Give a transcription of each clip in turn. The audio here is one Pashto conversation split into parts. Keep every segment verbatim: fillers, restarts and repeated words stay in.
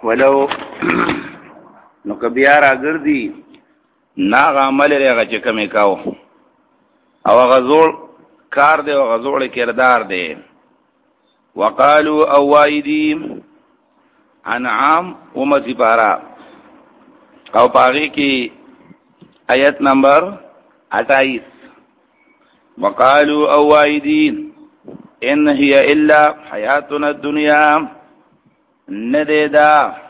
ولو نو که بیا راګرځي ناغ عمل رغه چې کمی کاو او غزول کار دی او غزول کردار دی. وقالو اوائدی انعام امتی پارا او پاغی کی آیت نمبر اٹھائیس. وقالو اوائدی ان هي الا حیاتنا الدنیا ندیدا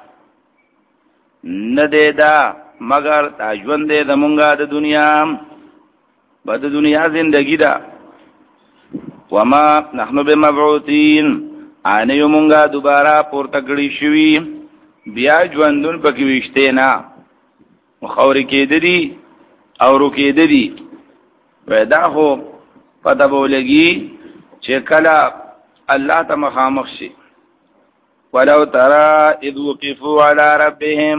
ندیدا مگر تاجوان دے دا منگا دا دنیا با دا دنیا زندگی دا. وما نحن بمبعوثین آنیو منگا دوبارہ پورتکڑی شوی بیا جواندون پکیوشتینا مخوری که دی او رکی دی پیدا خو پتا بولگی چه کلا اللہ تا مخامخ شی. ولو ترى اذ وقفوا على ربهم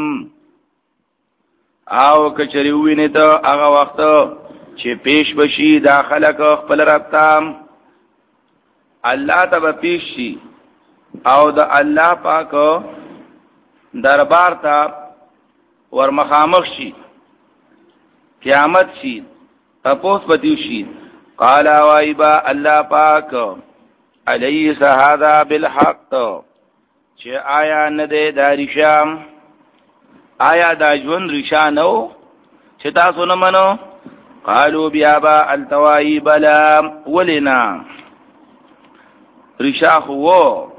او کچریوی نیتا اغا وقت چه پیش بشی داخل که خپل ربتام اللہ تا بپیش شی او دا اللہ پاک دربار تا ورمخامخ شی قیامت شی تپوس بتیو شی. قال وائبا اللہ پاک علیس هذا بالحق چې آیا نه ده دا رشام آیا دا ژوند رشا نو چې تاسو نه منو. قالو بیا با التوای بلا ولنا رشا خو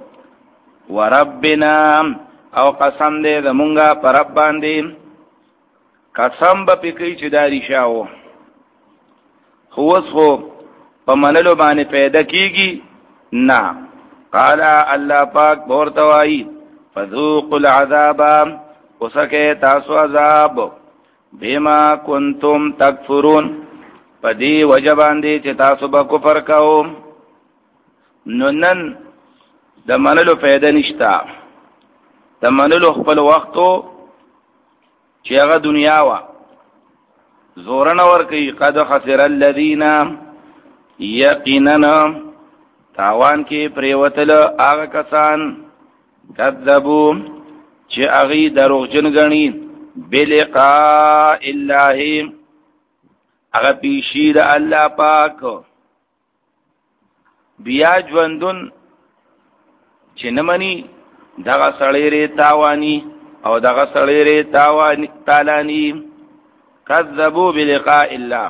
وربنا او قسم دې زمونږه پر رب باندې قسم به پکې چې دا رشا وو خو خو په منلو باندې پیدا کیږي نه. قال الله پاک بورتوائی فذوقوا العذاب وسکے تاسو عذاب بما کنتم تکفرون پدی وجبان دی چې تاسو به کفر کوو. نو نن د منلو پیدا نشتا د منلو خپل وختو چې هغه دنیا وا زورن ور کوي. قد خسر الذين یقینا تاوان کې پریوتل هغه کسان کذبو چې هغه دروغجن غني بلقاء الله هغه پیشید الله پاک بیا ژوندون چې نمنې دغه سړی ری تاوانی او دغه سړی ری تاوانی تالانی. کذبو بلقاء الله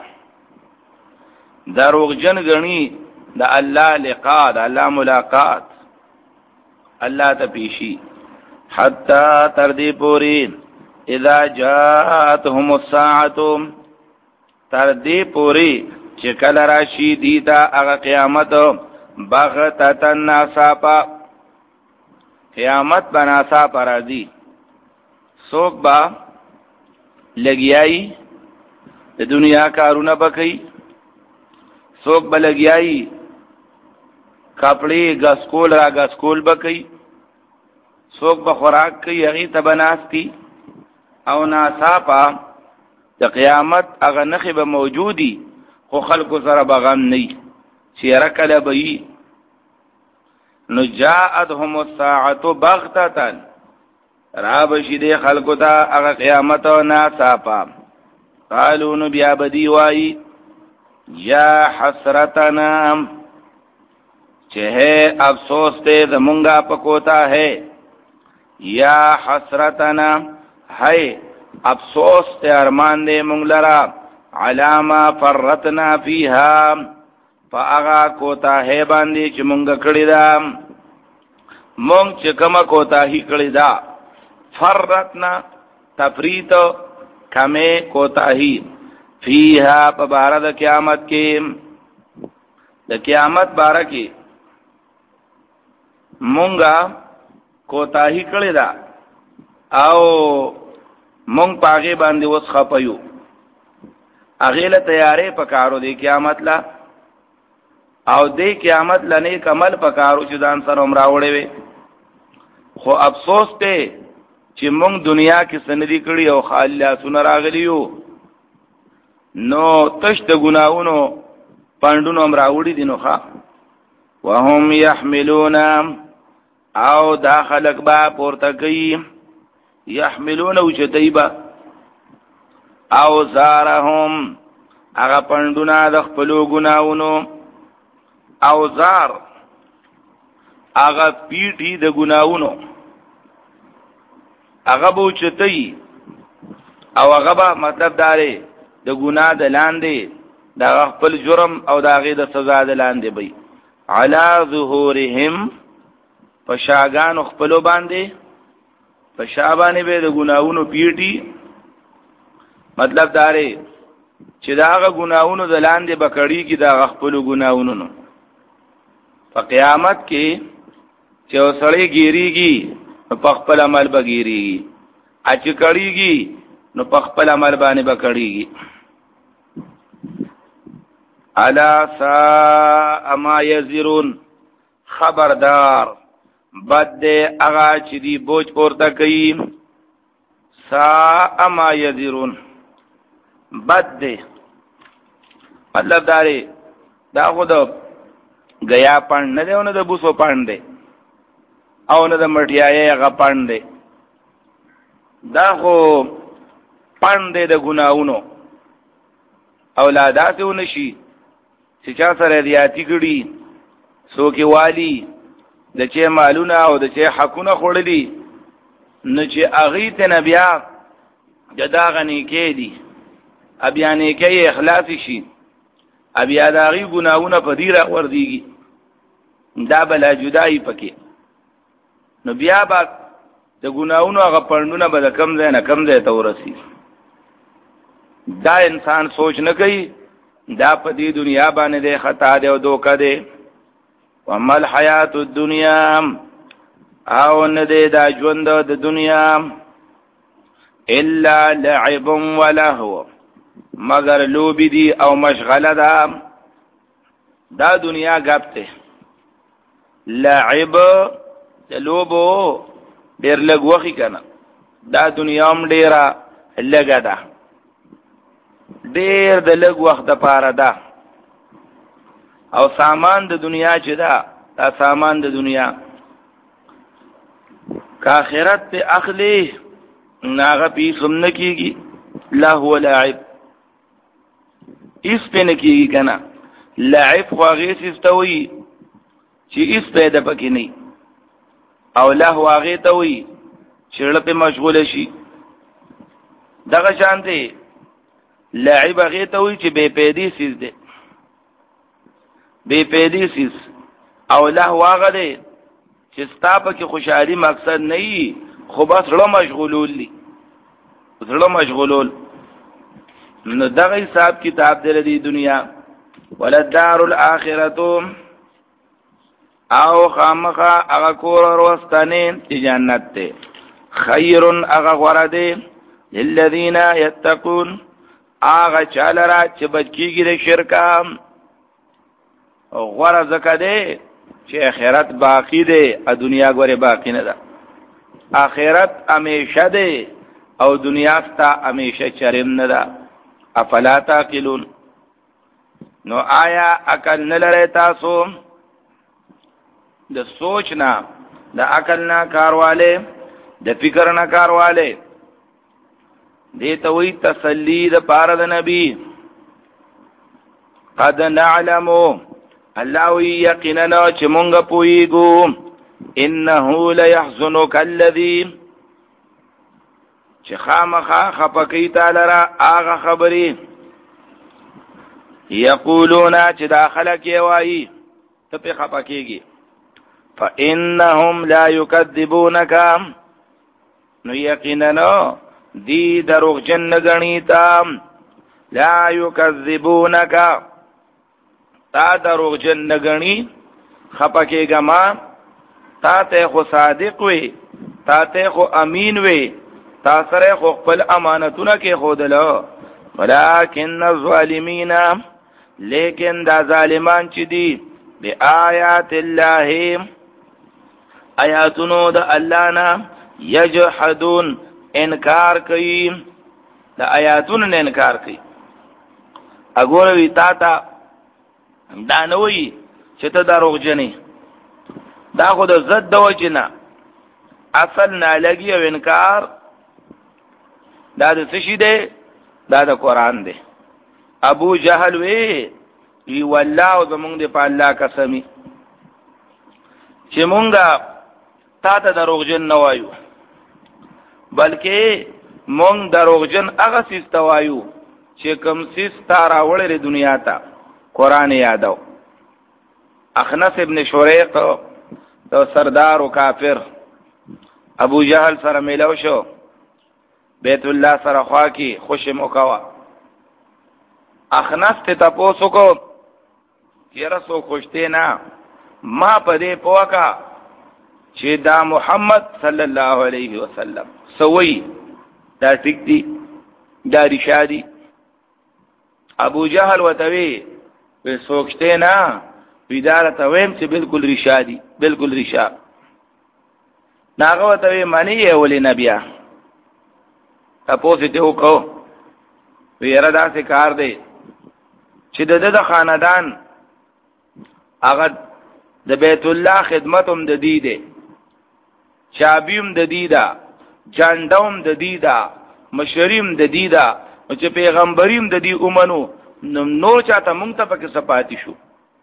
دروغجن غني دا الله لقاء دا الله ملاقات الله ته پیشي. حتا تر دې پوری اذا جاءتهم الساعه تر دې پوری چې کله راشي دیتا هغه قیامت بغتتن ناصابا قیامت بناسا پرازي سوک با لګیای د دنیا کارونه بکئی سوک با لګیای کپڑے غسکول را غسکول بکئی سوک به خوراک کوي هغه ته بناستی او ناصافا د قیامت هغه نخې به موجودی خو خلکو سره بغم نه چیرې کله به نو جاءتهم الساعه بغتة را بشید خلکو ته هغه قیامت او ناصافا. قالو نو بیا بدی وای یا حسرتنا چه افسوس تے زمونگا پکوتا ہے. یا حسرتنا ہے افسوس تے ارمان دے مونگ لرا علاما فرتنا فیہا فاغا کوتا ہے باندی چه مونگا کڑی دا مونگ چه کما کوتا ہی کڑی دا. فرتنا تفریت کمی کوتا ہی فیہا پا بارا دا قیامت کے دا قیامت بارا کی مونگا کوتاہی کړی دا او مونږ پاګې باندې وس خپایو هغه له تیارې پکارو دی قیامت لا او دی قیامت لنه کمل پکارو چې ځان سره عمر راوړې وي. خو افسوس ته چې مونږ دنیا کې سندې کړی او خالی سن راغلیو نو تش د ګناونو پاندونو عمر راوړي دي نو ښا وهم يحملون او دا خلق با پورته کوي یحملون وجتیبا اوزارهم هغه پندونه د خپلو ګناونو، اوزار هغه پیټي د ګناونو، هغه به اوچتوي او هغه به مطلب داره د ګناه د لاندې د خپل جرم او د هغې د سزا د لاندې وي. علی ظهورهم په شاګانو خپلو باندې، په شا باندې به د ګناونو پیټي، مطلب داره چې دا هغه ګناونو د لاندې به کړېږي د هغه خپلو ګناونو نو. په قیامت کې چې یو سړی ګیریږي نو په خپل عمل به ګیریږي، چې کړېږي نو په خپل عمل باندې به کړېږي. الا ساء ما یزرون، خبردار بد دې هغه چې دی بوج پورته کوي. ساء ما یزرون بد دې مطلب داره دا خو د گیا پاند نه دی او نه د بوسو پاند دی او نه د مټیای هغه پاند دی، دا خو پاند دی د ګناونو. اولادات ونشي چې چا سره ریاتی کړي، څوک والی د چې مالونه او د چې حقونه خوړلي، نو چې هغې ته نه بیا د دغه نیکۍ دي بیا نیکۍ اخلاص شي، بیا د هغې ګناونه په دې راغورځېږي، دا به لا جدایي پکې، نو بیا به د ګناونو هغه پړنډونه به د کم ځای نه کم ځای ته ورسي. دا انسان سوچ نه کوي، دا په دې دنیا باندې دی خطا دی او دوکه دی. وما الحیات الدنیا، او نه دی دا ژوند د دنیا، الا لعب ولهو، مگر لوبی دی او مشغله ده. دا دنیا گپ ته لعب د لوبو ډیر لږ وخی کنه، دا دنیا هم ډیره لږه ده، ډیر د لږ وخت د پاره ده. او سامان د دنیا چې ده، دا سامان د دنیا که آخرت ته اخلی ناغه پیس هم نه کېږي، لهو لعب ایس پې نه کېږي که نه. لعب خو هغې سیز ته وایي چې ایس پیدا پکې نه، او لهو هغې ته وایي چې زړه پې مشغوله شي. دغه شان دی لعب هغې ته وایي چې بې پیدې سیز دی، بې پیدې سیز. او لهو هغه دی چې ستا پکې خوشحالي مقصد نه وي، خو بس زړه مشغولول دي، زړه مشغولول. نو دغه حساب کتاب دی دی دنیا. وللدار الاخرة، او خامخا هغه کور وروستنې چې جنت دی، خیر هغه غوره دی للذین یتقون، هغه چا لره چې بچ کېږي د شرکه. غوره ځکه دی چې آخرت باقی دی، دنیا ګورې باقی نه ده. آخرت همیشه دی او دنیا ستا همیشه چرم نه ده. افلا تعقلون، نو آیا عقل نه لرئ تاسو؟ د سوچ نه، د عقل نه کارواله، د فکر نه کارواله. دې ته وایي تسلی د پاره د نبی. قد نعلمو، الله وی یقینا چې مونږ پوهیږو، انه لیحزنک الذی، چې خامخا خپکی تعالی را هغه خبرې یقولون چې داخله کې وایي ته په خپکیږي. فانهم لا یکذبونک، نو یقینا دی دروغ جن غنی تا. لا یکذبونک، تا دروغ جن غنی خپکیږه ما، تا ته خو صادق وي، تا ته خو امین وي، تا سره خو خپل امانتونه کې خودلو. ولکن الظالمین، لیکن دا ظالمان چې دي بآیات الله، آیاتونو د الله نه یجحدون، انکار کوي، د آیاتونو نه انکار کوي. اګوره وی تا تا دا نه وي چې ته دروغجنې، دا خو د ضد د وجې نه، اصل نه لګي او انکار دا د څه شي دی؟ دا د قرآن دی. ابو جهل وی وی والله زمونږ دی په الله قسمی چې مونږه تا ته دروغجن نه وایو، بلکې مونږ دروغجن هغه سیس ته وایو چې کوم سیس تا راوړی دنیا ته، قرآن یادو. اخنس ابن شریق د سردار و کافر ابو جهل سره میلو شو، بیت الله سره خوا کی خوش مکوا. اخنس ته تاسو کو یره سو خوشته نه، ما پدې پوکا چې دا محمد صلی الله علیه وسلم سوی دا ټیک دی، دا رشادي. ابو جهل وتوی په سوچته نه ویدار ته ویم چې بالکل رشادي، بالکل رشاد. ناغه وتوی معنی یې ولې نبیا تاسو ته وکاو ویرا دا څه کار دی چې د د خاندان هغه د بیت الله خدمتوم د دی دی، چابیم د دی دا، جاندوم د دی دا، مشریم د دی دا، چې پیغمبریم د دی اومنو نو نور چاته مونږ ته پکې سپاتی شو.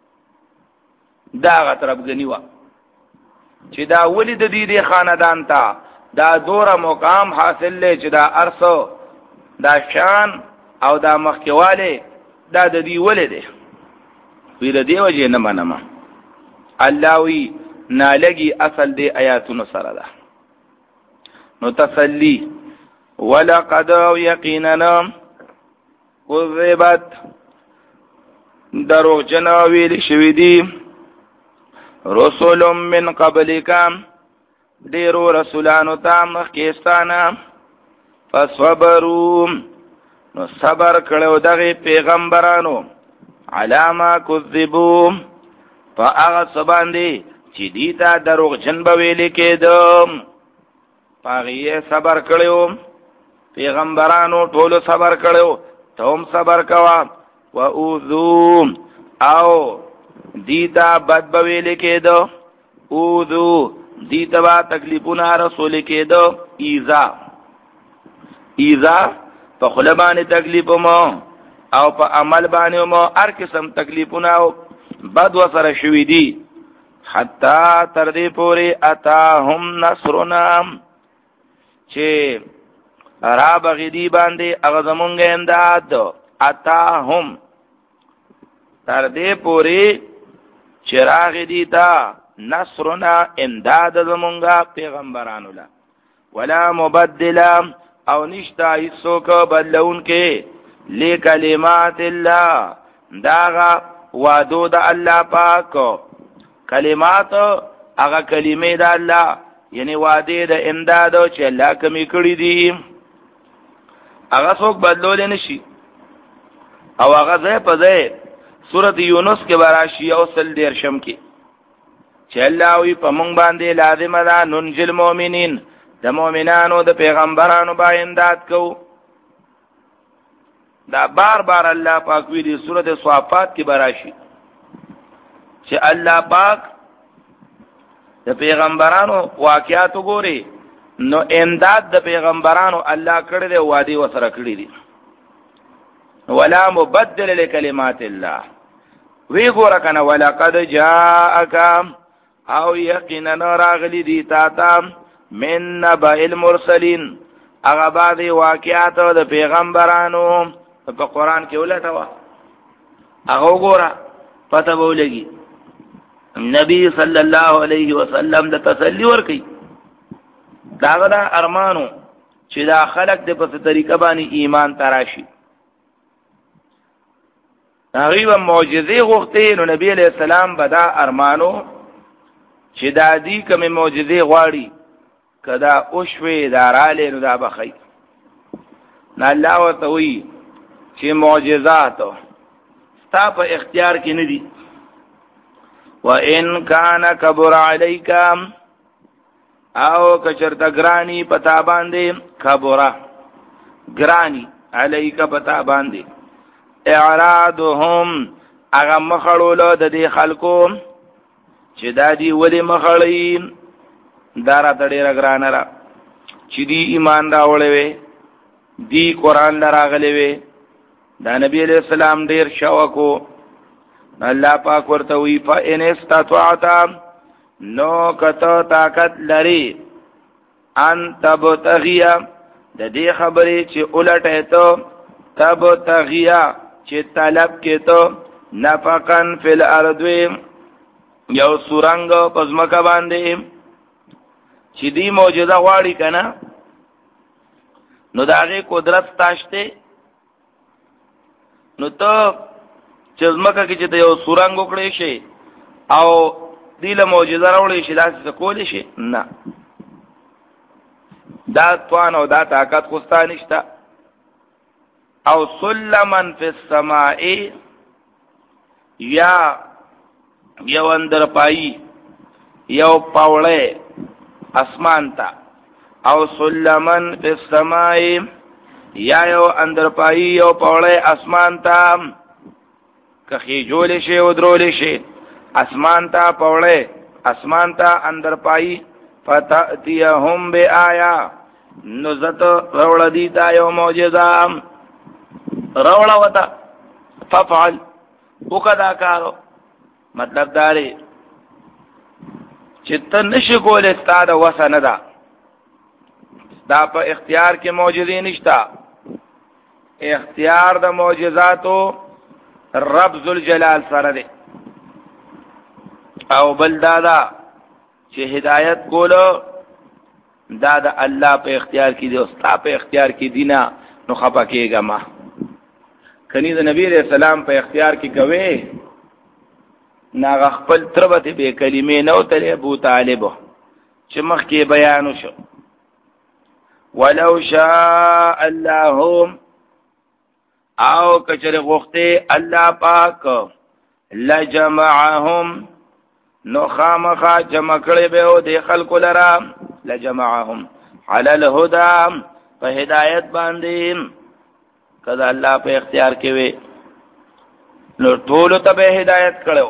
دا غ طرفګنی و چې دا ولید د دی دی خاندان ته دا دوره مقام حاصل لې چې دا ارسو دا شان او دا مخکواله دا د دی ولید ویل دی وجه نه منما. الله وی نالګي اصل دی آیاتونو سره ده. نو تسلی ولقد یقینا کذبت دروغ جنا ویل شوی دی رسول من قبلکم ډیرو رسولانو ته مخکېستانه فصبروا نو صبر کړو دغه پیغمبرانو علامه کذبوا فاغه سباندی چې دیتا دروغ جن به ویل کېدم پاغه صبر کړو پیغمبرانو ټول صبر کړو ته هم صبر کوا واوذو او دیتا بد به ویل کېدو اوذو دیتا با تکلیفونه رسول کېدو ایذا ایذا په خله باندې تکلیف مو او په عمل باندې مو هر قسم تکلیفونه بد وسره شوې دي حتا تر دې پورې اتاهم نصرنا چې را بغدی باندې هغه زمونږ امداد اتاهم تر دې پورې چراغ دی تا نصرنا امداد زمونږه پیغمبرانو لا ولا مبدل او نشتا هیڅوک بدلون کې لکلمات الله داغه وعدو د الله پاک کلمات هغه کلمې د الله یعنی وعده د امداد چې الله کمی کړی دي هغه څوک بدلول نشي. او هغه ځای په ځای سورۃ یونس کې براشي او سل دیر شم کې چې الله وی په مونږ باندې لازم ده ننجل مؤمنین د مؤمنانو د پیغمبرانو با امداد کو. دا بار بار الله پاک وی دی سورۃ صافات کې براشي چې الله پاک د پیغمبرانو واقعات وګوري نو امداد د پیغمبرانو الله کړی دی وادي وسره کړی دی ولا مبدل لکلمات الله. وی ګور کنه ولقد جاءک او یقینا راغلی دی تا تا من نبأ المرسلین هغه بعد واقعات د پیغمبرانو په قران کې ولټوا هغه وګوره پته ولګي نبی صلی الله علیه وسلم د تسلی ورکي داغه دا ارمانو چې دا خلق د په طریقه باندې ایمان تراشي تقریبا معجزې غوښتې نو نبی علیہ السلام بدا ارمانو چې دا دې کوم معجزې غواړي کدا او شوي داراله نو دا بخي نه الله وتوي چې معجزات ستا په اختیار کې نه دي. وَإِنْ كَانَ كَبُرَ عَلَيْكَ او کچرتا گرانی پتا باندې کبره گرانی علیک پتا باندې اعراضهم هغه مخړولو د دې خلکو چې دادی ولی مخړی دارا تډیر گران را چې دی ایمان راولې وي دی قرآن لراغلی وی دا نبی علیہ السلام ډیر شوقو. الله پاک ورته وی فإن استطعت نو کته طاقت لري ان تبتغیا د دې خبرې چې الټه ته تبتغیا چې طلب کې ته نفقن فی الارض یو سورنګ پزمکه باندې چې دی معجزه غواړي کنه نو داغه قدرت تاشته نو ته چزمکه کې چې ته یو سورنګ وکړې شي او دیله معجزه راوړې شي داسې کولې شي نه دا توان او دا طاقت خو ستا نشته. او سلمن فی السماء یا یو اندر پایی یو پاوړې اسمان تا او سلمن فی السماء یا یو اندر پایی یو پاوړې اسمان تا کخی جول شي او درول شي اسمان تا پاوړې اسمان تا اندر پایی فتاتیهم بآیا نزت روڑ دیتا یو معجزہ روڑ وتا ففعل وکدا کارو مطلب داری چت نشی کول استا دا وسا ندا دا پا اختیار کے معجزی نشتا اختیار دا معجزاتو رب ذوالجلال سره دی او بل دادا چې هدایت کولو دا دا الله په اختیار کې دی او ستا په اختیار کې دی نه نو خپه کېږه ما کني د نبی رسول سلام په اختیار کې کوي ناغه خپل تربته به کلمې نو تل ابو طالب چې مخ کې بیان شو ولو شاء الله او کچره غوخته الله پاک لجمعهم نو خامخا جمع کړي به او د خلکو لرا لجمعهم على الهدى په هدایت باندې کله الله په اختیار کې وي نو ټول ته به هدایت کړو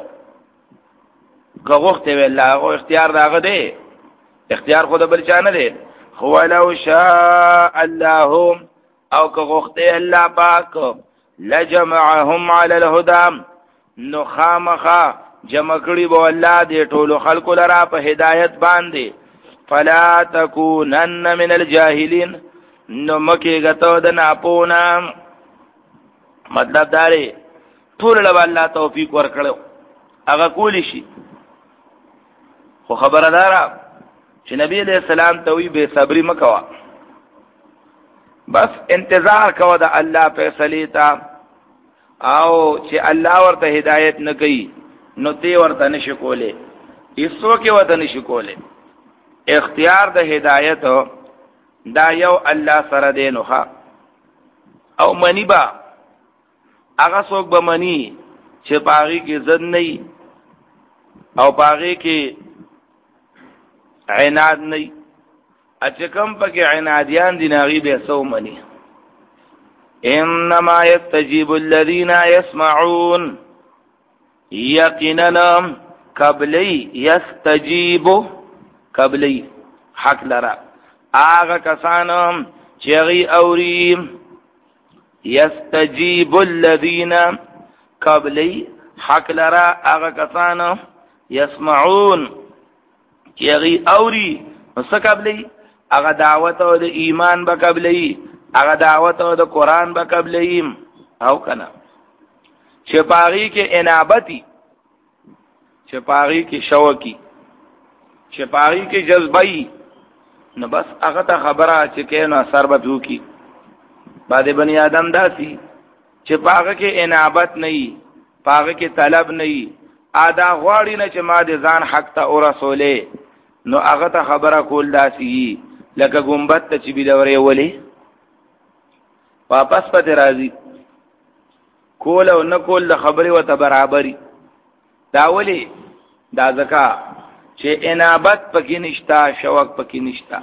کوغته وی الله او اختیار داغه دی اختیار خود بل چانه دی خو لو شاء الله او کوغته الله پاک لجمعهم على الهدى نو خامخا جمع کړي به الله دې ټول خلکو لرا په هدایت باندې فلا تکونن من الجاهلین نو مکه غتو د ناپونا مطلب داري ټول له الله توفیق ورکړو هغه کولی شي خو خبردار چې نبی علیہ السلام ته وی به صبري مکوا بس انتظار کوه د الله فیصله تا او چې الله ورته هدایت نه کوي نو تی ورته نشي کوله ایسو کې ورته نشي کوله اختیار د هدایت دا یو الله سره دی نو او منی با هغه څوک به منی چې پاغي کې زد نه او پاغي کې عناد نه اچ کم پکې عنادیان دي ناغي به سو منی انما يستجيب الذين يسمعون یقینا قبلی یستجیب قبلی حق لرا آغا کسانم چیغی اوری یستجیب الذین قبلی حق لرا آغا کسانم یسمعون چیغی اوری نسا قبلی آغا دعوتو دا ایمان با قبلی آغا دعوتو دا قرآن با قبلی او کنا چپاغی کے انابتی چپاغی کے شوقی چپاغی کے جذبائی نو بس اغتا خبره چکے نو اثر بپیو کی بعد بنی آدم داسی چپاغ کے انابت نہیں پاغ کے طلب نہیں آدا غواړي نه چې ما دې ځان حق ته او رسوله نو اغتا خبره کول داسی لکه گنبد ته چې بلوري ولی واپس پته راځي کول او نه کول د خبرې وته برابرۍ دا ولی دا ځکه چې انابت پکې نشتا شوق پکې نشتا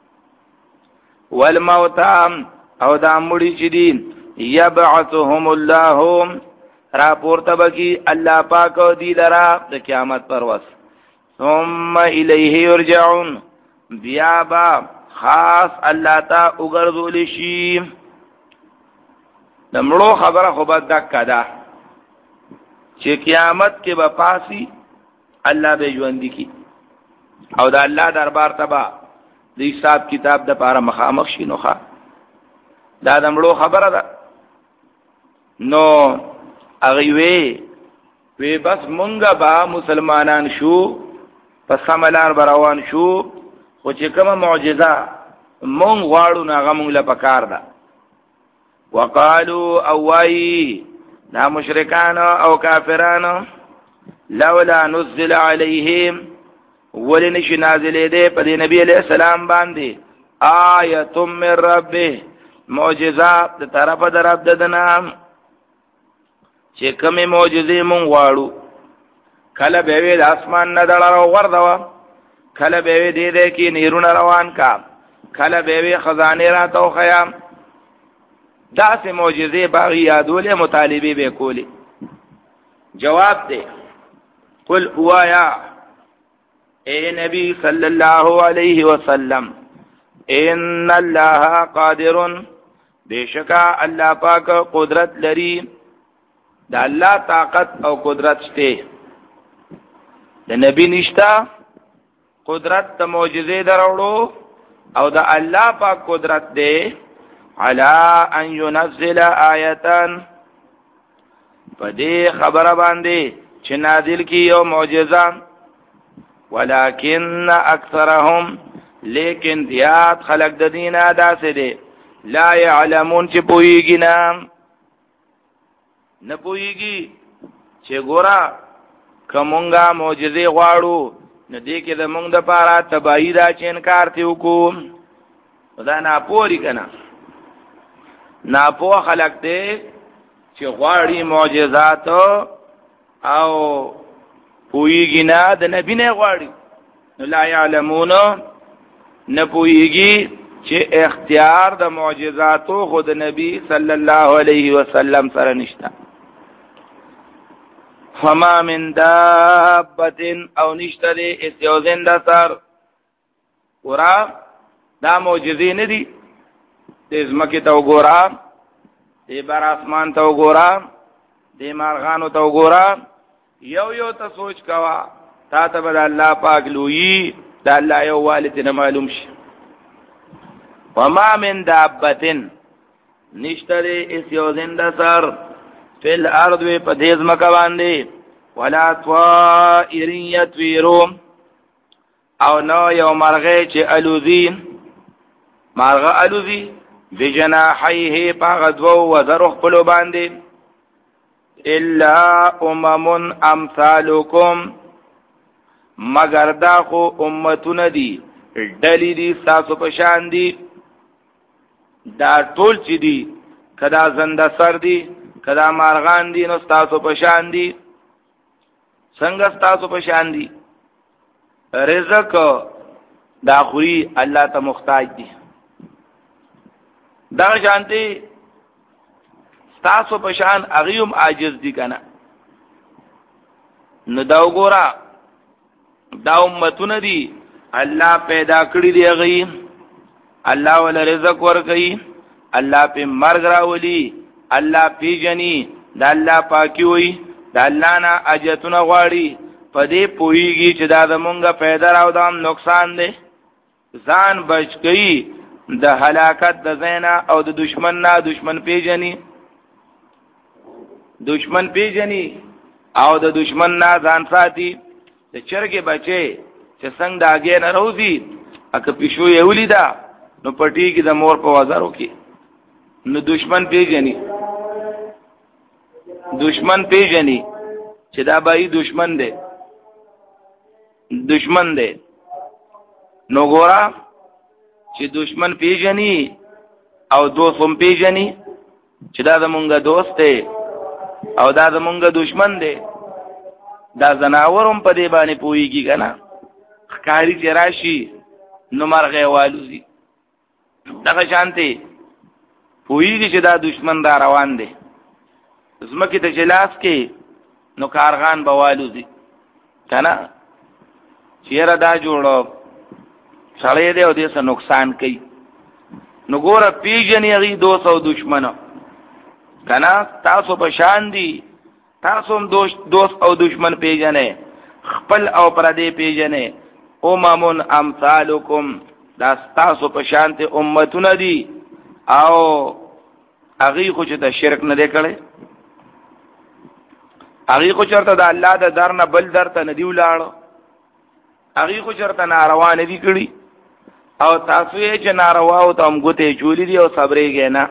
والموت او دا مړي چې دي یبعثهم الله را پورته بکی الله پاک دی لرا د قیامت پر وس ثم الیه یرجعون بیا با خاص الله تا وګرځول شي د مړو خبره خو به دکه ده چې قیامت کې به پاسي الله به ژوندي کی او د الله دربار ته به د حساب کتاب د پاره مخامخ شي نو ښه دا د مړو خبره ده. نو هغه وی وی بس مونږه به مسلمانان شو په سملار روان شو خو چې کومه معجزه مونږ غواړو نه هغه مونږ له پکار ده. وقالو اوای دا مشرکان او کافرانو لولا نزل علیهم ولنش نازلې ده په دې نبی علیہ السلام باندې آیت من ربه معجزات د طرفه در رب ددنا چې کومه معجزې مونږ غواړو کله به وی د اسمان نه دړه ورځوا کله به وی دې دې کې نیرونه روان کا کله به وی خزانه را تو خیام دا سه معجزې باغی یادولې مطالبه به کولی. جواب دے قل اوایا اے نبی صلی اللہ علیہ وسلم ان اللہ قادر بیشکا اللہ پاک قدرت لري دا اللہ طاقت او قدرت شته دا نبی نشتا قدرت تا معجزه دروڑو او دا اللہ پاک قدرت دے علا ان ينزل آیتان پدې خبره باندې چې نازل کی یو معجزه ولکن اکثرهم لیکن زیاد خلق د دینه داسې دي لا يعلمون چې پوېږي نه نه پوېږي چې ګورا کومنګا معجزه غواړو نو دې کې د مونږ د پاره تبعی دا چې انکار تی وکوم دا نه پوری کنه نه پوه خلق دې چې غواړي معجزات او پوېږي نه د نبی نه غواړي نو لا يعلمون نه پوېږي چې اختیار د معجزاتو خود نبی صلی الله علیه وسلم سره نشته. فما من دابت او نشته دې اسیو زنده سر ورا دا معجزې نه دي دې زمکه ته وګورا دې بار اسمان ته وګورا دې مارغانو ته وګورا یو یو ته سوچ کوا تا ته بل الله پاک لوی دا الله یو والد نه معلوم شي. وما من دابتن نشتره اسیو زنده سر فی الارض وی پا دیز مکا باندی ولا طائرین یتویرو او نو یو مرغی چه الوزی مرغ الوزی بجناحیه پا غدوو وزرخ پلو باندی الا امم امثالکم مگر دا خو امتون دی ډلی دی ساسو پشان دی دا ټول چې دی کدا زنده سر دی کدا مارغان دی نو ستاسو پشان دی څنګه ستاسو پشان دی رزق دا خوري الله ته محتاج دی دا شانتی ستاسو پشان اغیوم عاجز دی کنه نو دا وګورا دا امتونه دی الله پیدا کړی دی غي الله ول رزق ورکړي الله په مرګ راولي الله پیجني دا الله پاکي وي دا الله نه اجتونه غواړي پدې پويږي چې دا زمونږه پیدا راو دام نقصان دی ځان بچ کړي د هلاکت د زینا او د دشمن نه دشمن پیجني دشمن پیجني او د دشمن نه ځان ساتي د چرګه بچي چې څنګه داګه نه روزي اکه پښو یې ولیدا نو پټی کې د مور په وزارو کې نو دشمن پیژني دشمن پیژني چې دا بای دشمن دی دشمن دی نو ګورا چې دشمن پیژني او دوست هم پیژني چې دا زمونږه دوست دی او دا زمونږه دشمن دی دا زناورم په دې باندې پويږي کنه خکاری چې راشي نو مرغه والوزي دغه شانتي پويږي چې دا دشمن دا روان دی زمکه ته جلاس کې نو کارغان بوالوزي کنه چیرې دا جوړو سړی دی او دې سره نقصان کوي نو ګوره پیژنې هغه دوست او دشمنو کنا تاسو په شان دي، تاسو هم دوست دوست او دشمن پیژنې، خپل او پردې پیژنې. امم امثالکم، دا تاسو په شان ته امتونه دي او هغه خو چې د شرک نه دی کړی، هغه خو چرته د الله د در نه بل در ته نه دی ولاړ، هغه خو چرته ناروا نه دی کړی، او تاسو یې چې ناروا او تم ګوتې چولې دي او صبرېږئ نه.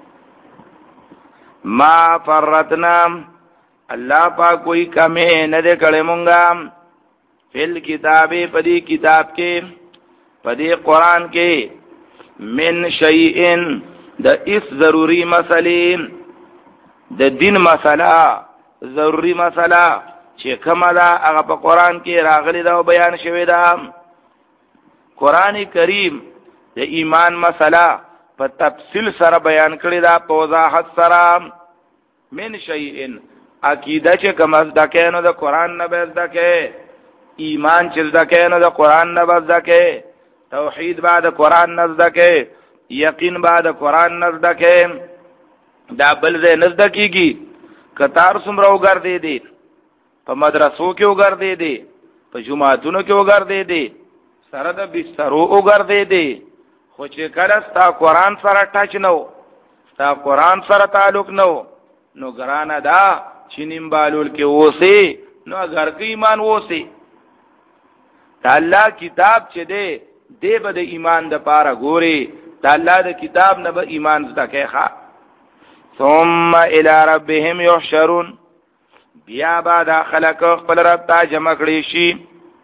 ما فرتنا، الله پاک کوئی کمې نه دې کړې مونږه، فل کتابې پدې کتاب کې پدې قرآن کې، من شیئن د اس ضروری مسئلې، د دین مسئله ضروری مسئله چې کومه ده هغه په قرآن کې راغلي ده او بیان شوی ده. قرآن کریم د ایمان مسئله په تفصیل سره بیان کړی ده، په وضاحت سره. من شیئن عقیده چې کوم زده کوي نو د قرآن نه به زده کوي، ایمان چې زده کوي نو د قرآن نه به زده کوي، توحید به د قرآن نه زده کوي، یقین به د قرآن نه زده کوي. دا بل ځای نه زده کېږي. که تار څومره وګرځې دي، په مدرسو کې وګرځې دي، په جوماتونو کې وګرځې دي، سره د بسترو وګرځې دي، خو چې کله ستا قرآن سره ټچ نه و، ستا قرآن سره تعلق نه و، نو ګرانه ده چې نیم بالول کې اوسې، نو اگر که ایمان اوسې. د الله کتاب چې دی دی به د ایمان د پاره ګوري، د الله د کتاب نه به ایمان زده کوي. ښه ثم الى ربهم يحشرون، بیا با دا خلق خپل رب ته جمع کړي شي.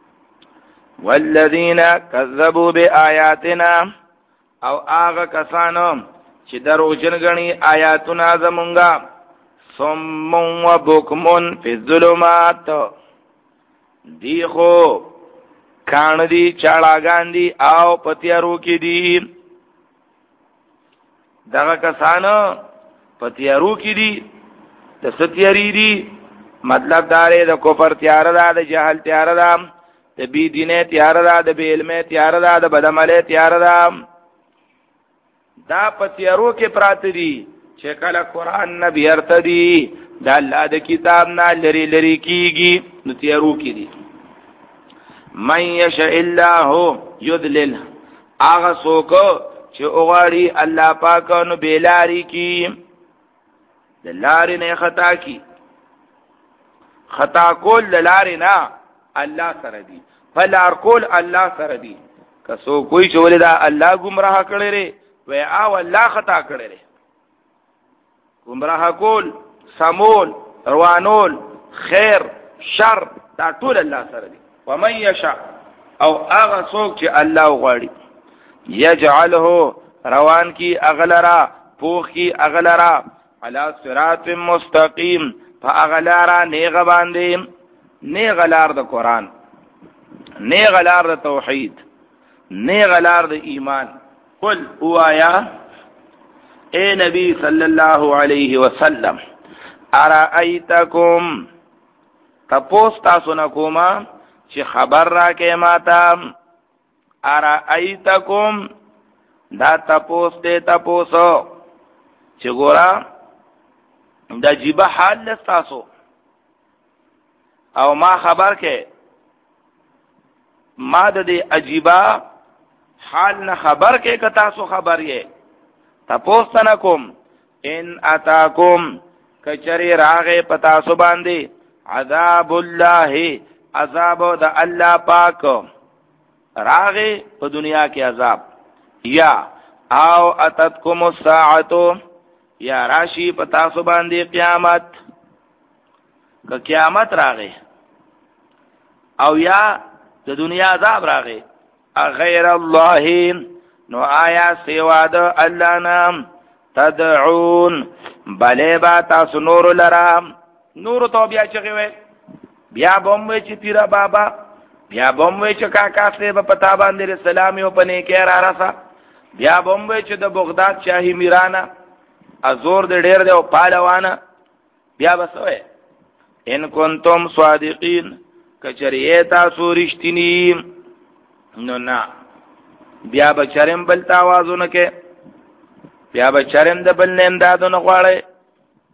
والذین کذبوا بآیاتنا، او هغه کسانو چې دروغجن غني آیاتونه زمونږه، صم و بکم فی الظلمات، دی خو کان دی چاړاګان دی او پتیارو کې دی. دغه کسانو پتیارو کې دي، د ستیاری دي، مطلب داره د کفر تیار ده، د جهل تیار ده، د بی دینه تیار ده، د بی علمه تیار ده، د بدعمله تیار ده. دا پتیارو کې پراته دي چې کله قرآن نه بیرته دي، د الله د کتاب نه لری لری کیږي، نو تیارو کې دي. من یشاء الله یضلل، هغه څوک چې وغواړي الله پاک نو بیلاری کی، د لارې نه خطا کی. خطا کول د لارې نه الله سره دی، فلار کول الله سره دی. که څوک کوئی چې ولې دا الله گمراه کړی ری، وی او الله خطا کړی ری. گمراه کول، سمول، روانول، خیر، شر، دا ټول الله سره دی. ومن یشاء، او هغه څوک چې الله غواړي، یجعله روان کی اغلرا، پوخ کی اغلرا، علی صراط مستقیم، فاغلارا نیغ باندې، نیغ لار د قرآن، نیغ لار د توحید، نیغ لار د ایمان. قل او آیا اے نبی صلی اللہ علیہ وسلم، ارائیتکم، تپوس تاسو نکوما چې خبر را کې ماتا، ارائیتکم، دا تپوس دے تپوسو چې ګورا دا جیبه حال لستاسو او ما خبر کې، ما د دې عجیبه حال نه خبر کې که تاسو خبر یې. تپوس تنکم ان اتاکم، کچری راغه پتاسو باندې، عذاب الله، عذاب د الله پاک راغه په دنیا کې عذاب، یا او اتتکم الساعه، یا راشی پتاسو باندې قیامت. که قیامت راغه او یا د دنیا عذاب راغه، غیر الله، نو آیا سوا د الله نام، تدعون، بلے با تاسو نور لرام. نور تو بیا چغی وی، بیا بوموی چی پیرا بابا، بیا بوموی چی کاکا سے با پتا باندر سلامی و پنے کیر آرسا، بیا بوموی چی دا بغداد شاہی میرانا، ازور د ډیر دی او پالوانا. بیا بسوی ان کنتم صادقین، کچری تاسو رښتینی، نو نا بیا بچرم بل تاوازونه کې، بیا بچرم د بل نه امدادونه غواړي.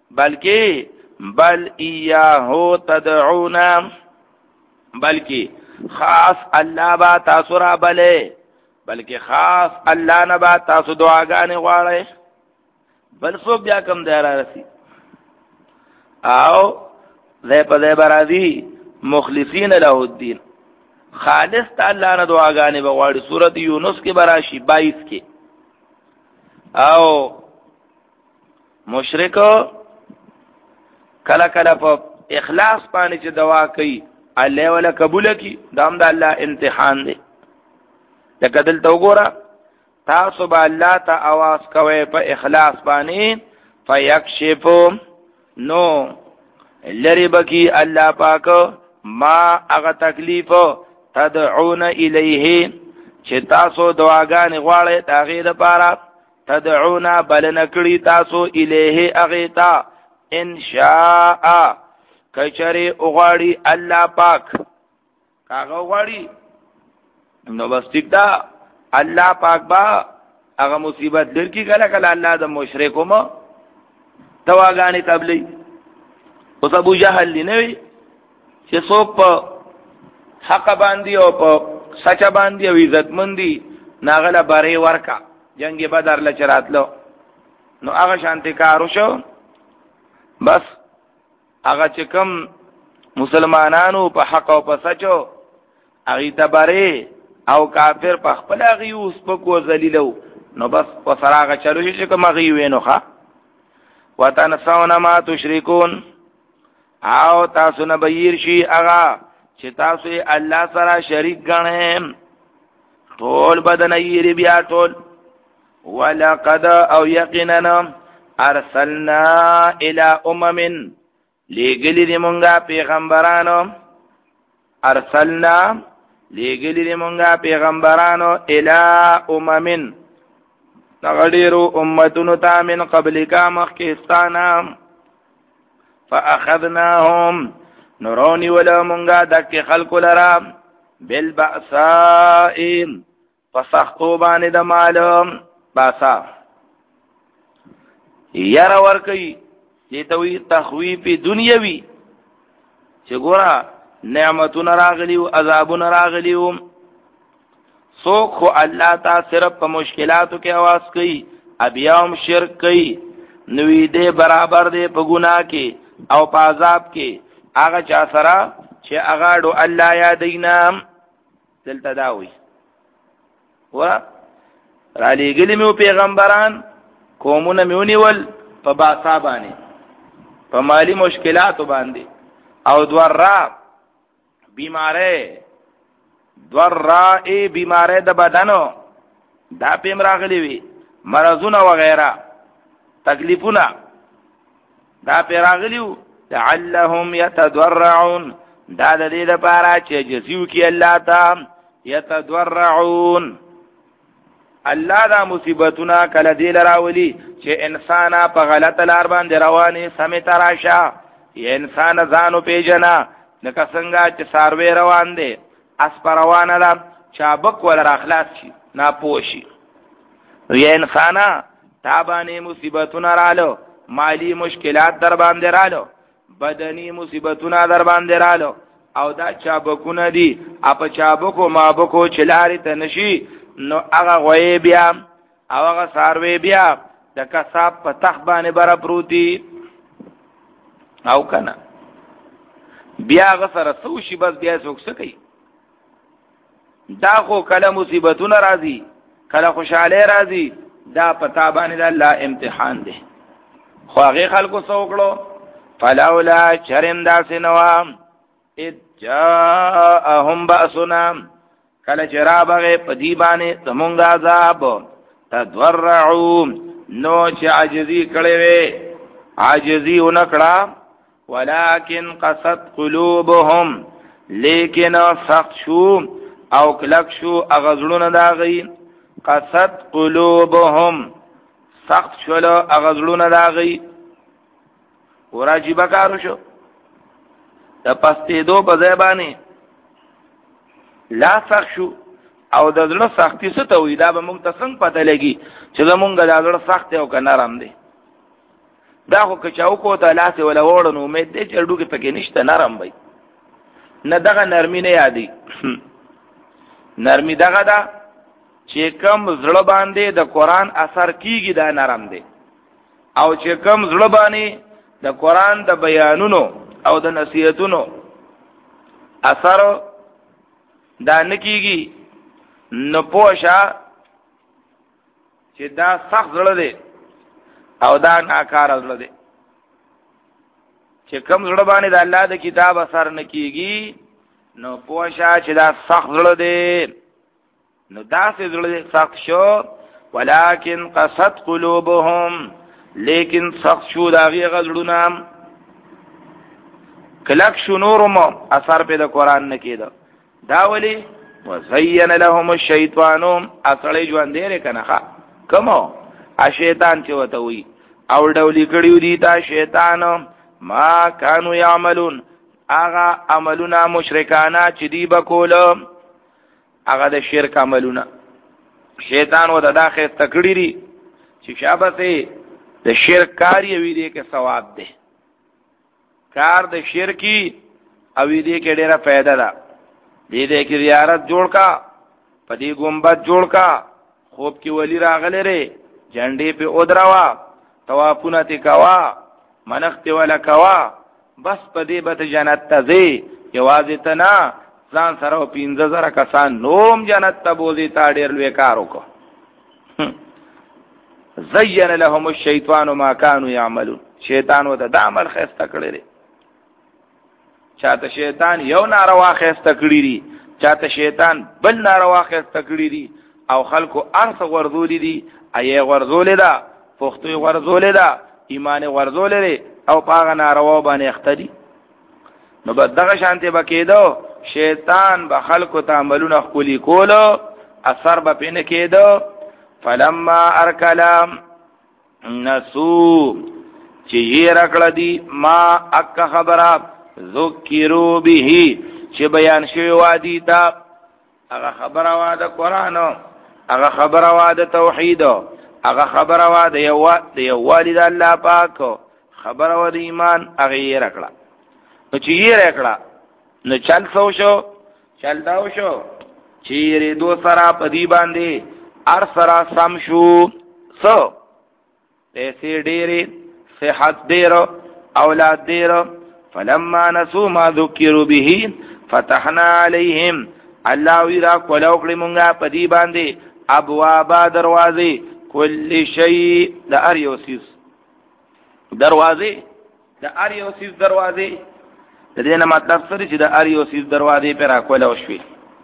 بلکې بل ایاهو تدعون بلکې خاص الله با تاسو را بلې بلکې خاص الله نه با تاسو دعاګانې غواړئ بل څوک بیا کم دی را رسی او ذی په ذی برازي مخلصین له الدین خالص الله نه دعاګانې بغواړي سورۃ یونس کې براشي بائیس کې او مشرک کله کله په اخلاص باندې چې دعا کوي الله ولا قبول کی دام د الله امتحان دی لکه دلته وګوره تاسو به الله ته आवाज کوي په اخلاص باندې فیکشف نو لری بکی الله پاک ما هغه تکلیف تدعون الیه چې تاسو دعاګانې غواړئ تاغې د پاره تدعون بلنه کړی تاسو الیه هغه ته ان شاء کچری اوغاړي الله پاک کاغه اوغاړي نو بس ټیک دا الله پاک با هغه مصیبت لرکی کله کله الله د مشرکو مو دواګانی تبلی اوس ابو جهل لنوي چې څوک په حق باندې او په سچ باندې او عزت مندي ناغله بری ورکا جنگ بدر لچراتلو نو هغه شانتی کارو شو بس هغه چې کوم مسلمانانو په حق او په سچو هغه تبره او کافر په خپل هغه اوس په کو ذلیلو نو بس په سراغه چلو چې کوم هغه وینو ښا وتنسون ما تشركون او تاسو نه بیر شي هغه چې تاسو الله سره شریک ګڼئ ټول بدن یې بیا ټول ولقد او یقینا ارسلنا الى امم لګلی دی مونږه پیغمبرانو ارسلنا لګلی دی مونږه پیغمبرانو الى امم تغدیرو امتونو تا من قبلکا مخکستانا فاخذناهم نورونی ولا مونږه دک خلق لرا بالبأساء فسختو باندې د مالم باسا یرا ورکی چې توي تخویف دنیوي چې ګورا نعمتونه راغلي او عذابونه راغلي او څوک خو الله تعالی صرف په مشکلاتو کې आवाज کوي ابيام شرک کوي نوې دې برابر دې په ګناه کې او په عذاب کې هغه چا سره چې هغه دو الله یادینا دلته داوي ورا را لېګلې مې پیغمبران قومونه میونیول په باسا باندې په مالی مشکلاتو باندې او دورا بیماره دورا ای بیماره د بدنو دا پیم راغلی وی مرضونه وغیرہ تکلیفونه دا پی راغلیو لعلهم يتضرعون دا د دې لپاره چې جزیو کې الله تا يتضرعون الله دا مصیبتونه کله دی لراولي چې انسان په غلط لار باندې رواني سمې تراشه یا انسان ځانو پیژنا لکه څنګه چې ساروی روان دي اس پر روانه ده چابک ول اخلاص شي ناپوشي یا انسان تابانه مصیبتونه رالو مالی مشکلات در باندې رالو بدنی مصیبتونه در باندې رالو او دا چابکونه دي اپ چابکو مابکو چلاري ته نشي نو هغه غوي بیا او هغه ساروي بیا د کساب په تخ باندې بر پروتي او کنه بیا هغه سره سوشي بس بیا څوک سکی دا خو کله مصیبتونه راځي کله خوشاله راځي دا پتا باندې الله امتحان دی خو هغه خلکو څوکړو فلولا چرم داسنوا اذ جاءهم بأسنا کله چرابغه پدی باندې زمونږ عذاب تضرعوا نو چې عاجزی کړي وي عاجزی ونکړه ولكن قست قلوبهم لیکن سخت شو او کلک شو اغزلون داغی قست قلوبهم سخت شلو اغزلون داغی وراجی بکارو شو دا پستی دو بزیبانی لا سخت شو او د زړه سختی څه ته وي دا به موږ ته څنګه پته لګي چې زمونږ د زړه سخت او که نرم دی دا خو کچاو کو ته لاس ولا وړن امید دې چې ډوګه پکې نشته نرم وي نه دغه نرمي نه یادي نرمي دغه دا چې کم زړه باندې د قران اثر کیږي دا نرم دی او چې کم زړه باندې د قران د بیانونو او د نصیحتونو اثر دا نکیږي نو پوښا چې دا سخت زړه دی او دا ناکار زړه دی چې کم زړه باندې د الله د کتاب اثر نکیږي نو پوښا چې دا سخت زړه دی نو دا سه زړه سخت شو ولکن قصد قلوبهم لیکن سخت شو دا غي غزړونه کلک شو نورم اثر په د قران نه کېده دا ولی وزین لهم الشیطان اصلي ژوند دې کنه کومو ا شیطان چې وته وي او ډولې کړیو دي تا شیطان ما كانوا يعملون اغا عملنا مشرکانا چې دی بکول هغه د شرک عملونه شیطان و د داخه تکړی ری چې شابته د شرک کاری وی دی کې ثواب دی کار د شرکی او دې کې ډیره फायदा ده دې دې کې زیارت جوړ کا پدی ګمبد جوړ کا خوب کې ولی راغله ری جنډې په اودراوا طوافونه تی کوا منخت ولا کوا بس پدی به جنت ته ځي یوازې ته نه ځان سره پینځه زره کسان نوم جنت ته بوزي تا ډیر لوی کار وکړه زین لهم الشیطان ما كانوا يعملون شیطان وته د عمل خسته کړی چاته شیطان یو ناروا خسته کړی دی چاته شیطان بل ناروا خسته کړی دی او خلکو ارث ورزولې دي اي ورزولې ده پختوي ورزولې ده ایمان ورزولې لري او پاغه ناروا باندې اختدي نو بدغه شانته بکیدو شیطان به خلکو تعاملونه خولي کولو اثر به پینې کېدو فلما ارکلم نسو چې یې رکړه دي ما اک خبره ذکروا به چې بیان شوی وادي تا هغه خبره واده قران هغه خبره واده توحید هغه خبره واده یو د یو والد الله پاک خبره واده ایمان هغه یې رکړه نو چې یې رکړه نو چل سو شو چل داو شو چې ری دو سرا پدی باندې ار سرا سم شو سو پیسې ډېرې صحت ډېر اولاد ډېر فلما نسوا ما ذکروا به فتحنا عليهم الله ویرا کولو کړی مونږه پدی باندې ابواب دروازې کل شی د اریوسیس دروازې د اریوسیس دروازې د دې نه مطلب سره چې د اریوسیس دروازې پر راکولو شوي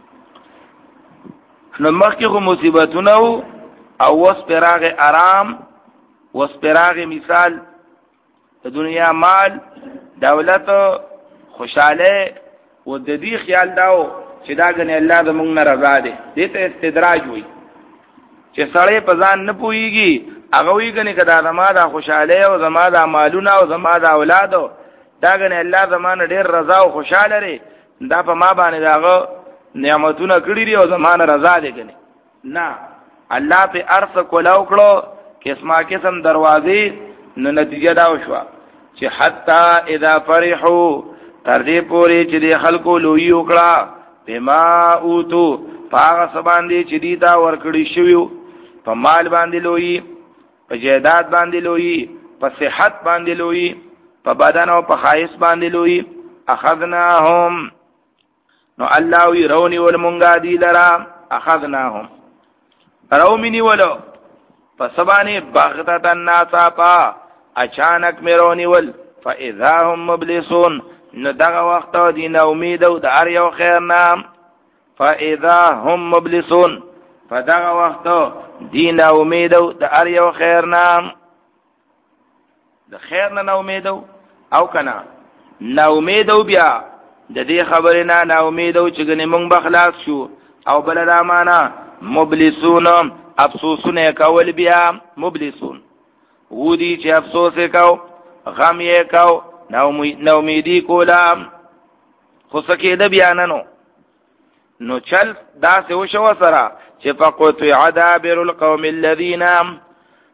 نو مخکې خو مصیبتونه او وس پراغه آرام وس پراغه مثال د دنیا مال دولت خوشاله و د دې خیال داو چې دا غنه الله د مونږ نه رضا دي دې ته استدراج وي چې سړی په ځان نه پويږي هغه وی غنه کدا زما د خوشاله او زما د مالونه او زما د اولادو دا غنه الله زمانه ډېر رضا او خوشاله لري دا په ما باندې داغه نعمتونه کړی دی او زمانه رضا دي غنه نه الله په ارث کولاو کړو قسمه قسم دروازې نو نتیجه دا وشوه چې حتا اذا فرحوا تر دې پورې چې د خلکو لوی وکړه بما اوتو پاغه سباندې چې دی دا ورکړی شوی په مال باندې لوی په جیدات باندې لوی په صحت باندې لوی په بدن او په خایس باندې لوی اخذناهم نو الله وی رونی ول مونږه دی لرا اخذناهم رومنی ولو فسبانی بغتتن ناصافا اچانک میرونی ول فاذا هم مبلسون نو دغه وخت دی نو امید او د ار یو خیر نام فاذا هم مبلسون فدغه وخت دی نو امید او د ار یو خیر نام د خیر نه امید او کنا نو امید بیا د دې خبرې نه نو امید او چې ګنې مونږ بخلاص شو او بل دا معنا مبلسون افسوسونه کول بیا مبلسون ودی چې افسوس وکاو غم یې کاو نو امیدی کولا خو سکه د بیانانو نو چل دا سه وشو سره چې فقط عذابر القوم الذين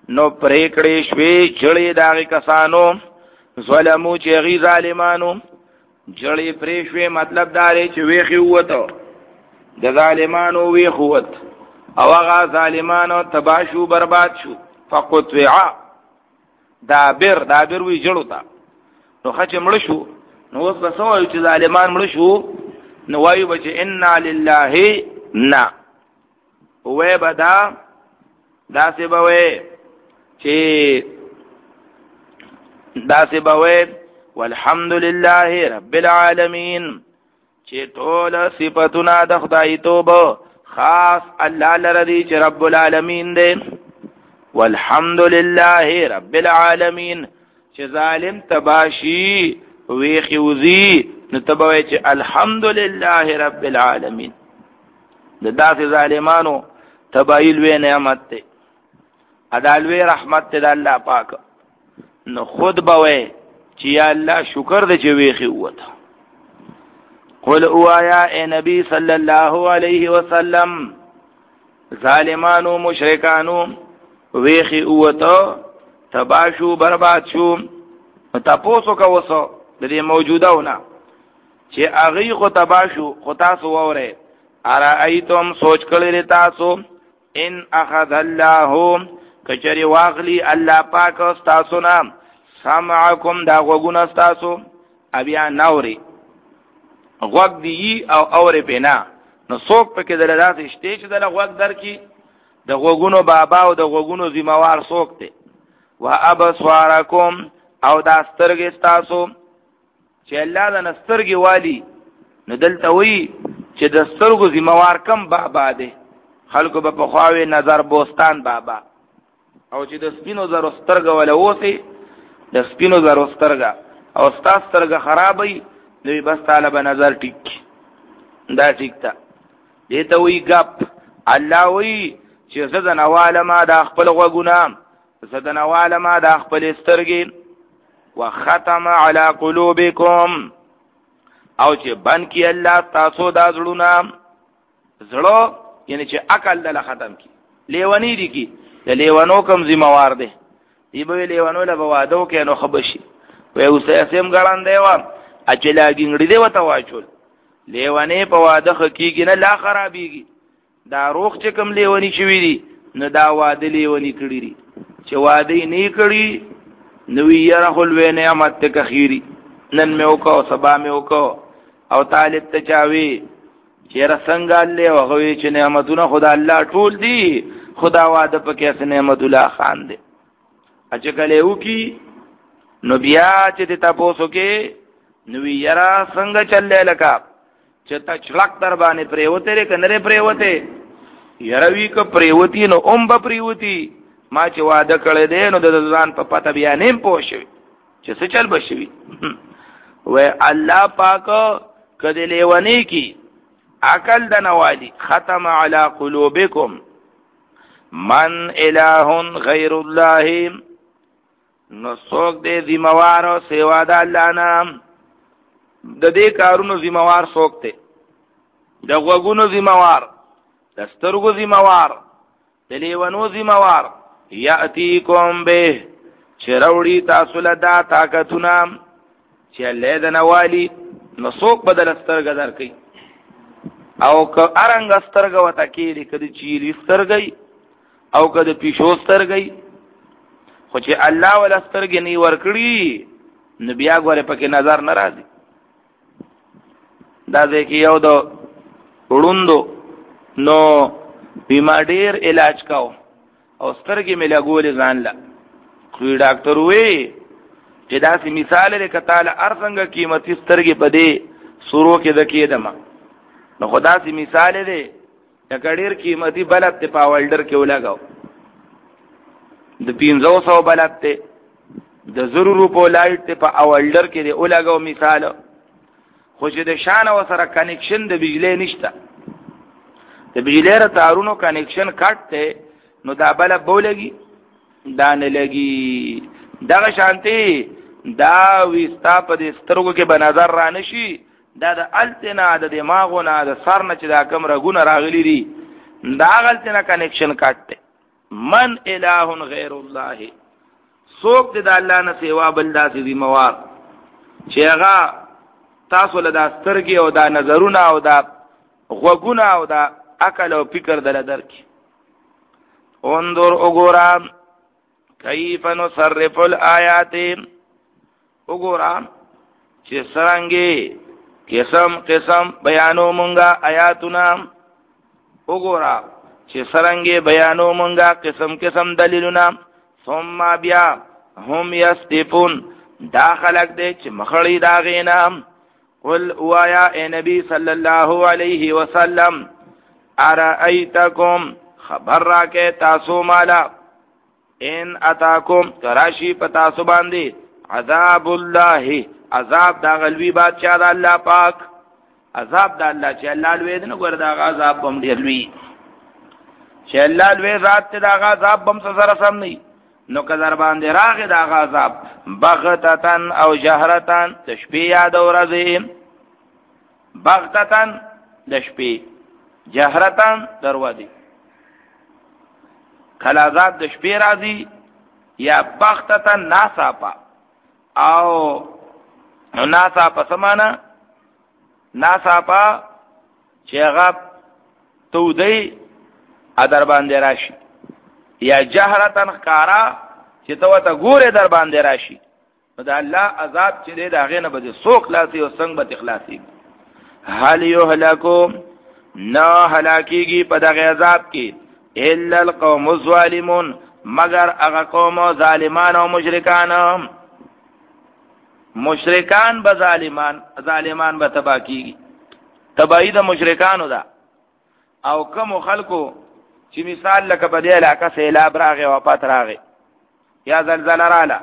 نو پریکړې شوې جړې داغي کسانو ظلمو چې غي ظالمانو جړې پرې شوې مطلب دا دی چې ویخي وته د ظالمانو وی قوت او هغه ظالمانو تباشو برباد شو فقطع دابر دابر وی جړو تا نو خچ مړ شو نو اوس بس وایو چې ظالمان مړ شو نو وایو بچ ان لله نا وې بدا داسې بوي چې داسې بوي والحمدلله رب العالمین چې ټول صفاتونه د خدای توبه خاص الله لري چې رب العالمین دی والحمدلله رب العالمین چې ظالم تباشی وی خوزی نو تبوي چې الحمدلله رب العالمین د داسې ظالمانو تبایل وی نعمت ته ادالوی رحمت ته د الله پاک نو خود بوي چې یا الله شکر دې چې وی خوته قل اوایا اے نبی صلی الله علیه وسلم ظالمانو مشرکانو ویخی اوتو تباشو برباد شو تپوسو کا وسو د دې موجوده ونه چې اغي خو تباشو خو تاسو وره ارایتم سوچ کړی تاسو ان اخذ الله کچری واغلی الله پاک تاسو نام سمعکم دا غوګونه تاسو بیا نوري غوږ دی او اورې پینا نو څوک پکې دلته شته چې د غوږ درکې د غوګونو بابا او د غوګونو ذمہوار څوک دی وا ابصارکم او د سترګې تاسو چې الله د نسترګې والی نو دلته وی چې د سترګو ذمہوار کم بابا دی خلکو په خواوي نظر بوستان بابا او چې د سپینو زرو سترګه ولا وسی د سپینو زرو سترګه او ستاسو سترګه خرابې نو بس تعالی به نظر ټیک دا ټیک تا دې ته وی غپ الله وی چې زدن عالمه د خپل غوګونه زدن عالمه د خپل سترګې وختم علی قلوبکم او چې بن کی الله تاسو دا زړونه زړه یعنی چې عقل دل ختم کی لیونی دي کی د لیوانو کم ذمہوار دي دی به لیوانو له بوادو کې نو خبشي وې اوسه سم ګړان دی و اچلا ګنګړي دی وته واچول لیوانې په واده حقیقي نه لا خرابيږي دا روغ چې کم لیونی شوی دي نو دا واده لیونی کړی دي چې واده نه کړی نو یې راخل نعمت ته خیری نن مې وکاو سبا مې وکاو او طالب ته چاوي چیرې څنګه الله وغوي چې نعمتونه خدا الله ټول دي خدا واده پکې نعمت الله خان دي اچ کله وکي نو بیا چې تاسو کې نو یرا څنګه چلې لکا چې تا چلک در باندې پریوته لري کنه پریوته یروي ک پریوتی نو اوم به پریوتی ما چې واده کړې ده نو د ځان په پته بیا نیم پوښوي چې څه چل بشوي و الله پاک کدی لیونی کی عقل د نوالی ختم علی قلوبکم من الہ غیر الله نو څوک دې ذمہوار او سیوا د الله نام د دې کارونو ذمہوار څوک ته د غوګونو ذمہوار د سترګو ذمہوار د لیوانو ذمہوار یاتیکم به چروړی تاسو له دا طاقتونه چې له د نوالی نو څوک بدل سترګ درکې او که ارنګ سترګ وته کېږي کدي چیرې سترګي او کدي پیشو سترګي خو چې الله ول سترګې نه ورکړي نو بیا غوړې پکې نظر ناراضي دا ځکه یو دو وړوندو نو بیماډیر علاج کاو او سترګې مې لګولې ځان لا خو ډاکټر وې چې دا سي مثال لري کتاله ارڅنګ قیمتي سترګې پدې سورو کې د کېدما نو خدا سي مثال دی د ګډیر قیمتي بلب ته پاولډر کې ولګاو د پنځه سوه بلب ته د زرو روپو لایټ ته په اولډر کې دی ولګاو مثال خو چې د شان او سره کنیکشن د بجلی نشته د بجلی را تارونو کنیکشن کټ ته نو دا بلب بولګي دا نه لګي دغه شانتي دا وستا په دې سترګو کې به نظر را نشي دا د التنا د دماغونه د سر نه چې دا کم رګونه راغلي دي دا غلطنه کنیکشن کټ من اله غیر الله، سوک دې د الله نه سیوا بل داسې ذمہوار چې هغه تاسو له دا سترګې او دا نظرونه او دا غوږونه او دا عقل او فکر دل درکې. انظر وګورم کیف نصرف الآیات، وګورم چې څنګه قسم قسم بیانو مونږه آیاتونه، وګورم چې څنګه بیانو مونږه قسم قسم دلیلونه. ثم بیا هم یستفون، دا خلق دې چې مخړی دا غینا. قل وایا اے نبی صلی الله علیه وسلم ارایتکم، خبر را کې تاسو مالا، ان اتاکم کراشی پتاسو باندې عذاب الله، عذاب دا غلوی بادشاہ دا الله پاک، عذاب دا الله چې الله لوی دې نو ګور دا عذاب بم دی لوی، چې الله لوی ذات ته دا عذاب بم سره سم نه نو کذر باندې راغی دا عذاب بغتتن او جهرتن، د شپې یا د ورځې، بغتتن د شپې، جهرتن دروازه. کله عذاب د شپې راځي یا بغتتن ناصافا، او ناصافا سمانا ناصافا چې هغه تودی ادر باندې راشي، یا جهرتن خکارا چې تو ته ګوره در باندې راشي. نو دا الله عذاب چې دې دا غینه به سوق لاسي او څنګه به اخلاصي. هل یهلکو، نو هلاکیږي په دغه عذاب کې الا القوم الظالمون، مگر هغه قوم ظالمان او مشرکان. مشرکان به ظالمان، ظالمان به تبا کیږي، تباہی د مشرکانو ده. او کوم خلکو چې مثال لکه په دې علاقه سیلاب راغی او پات راغی یا زلزلہ رااله،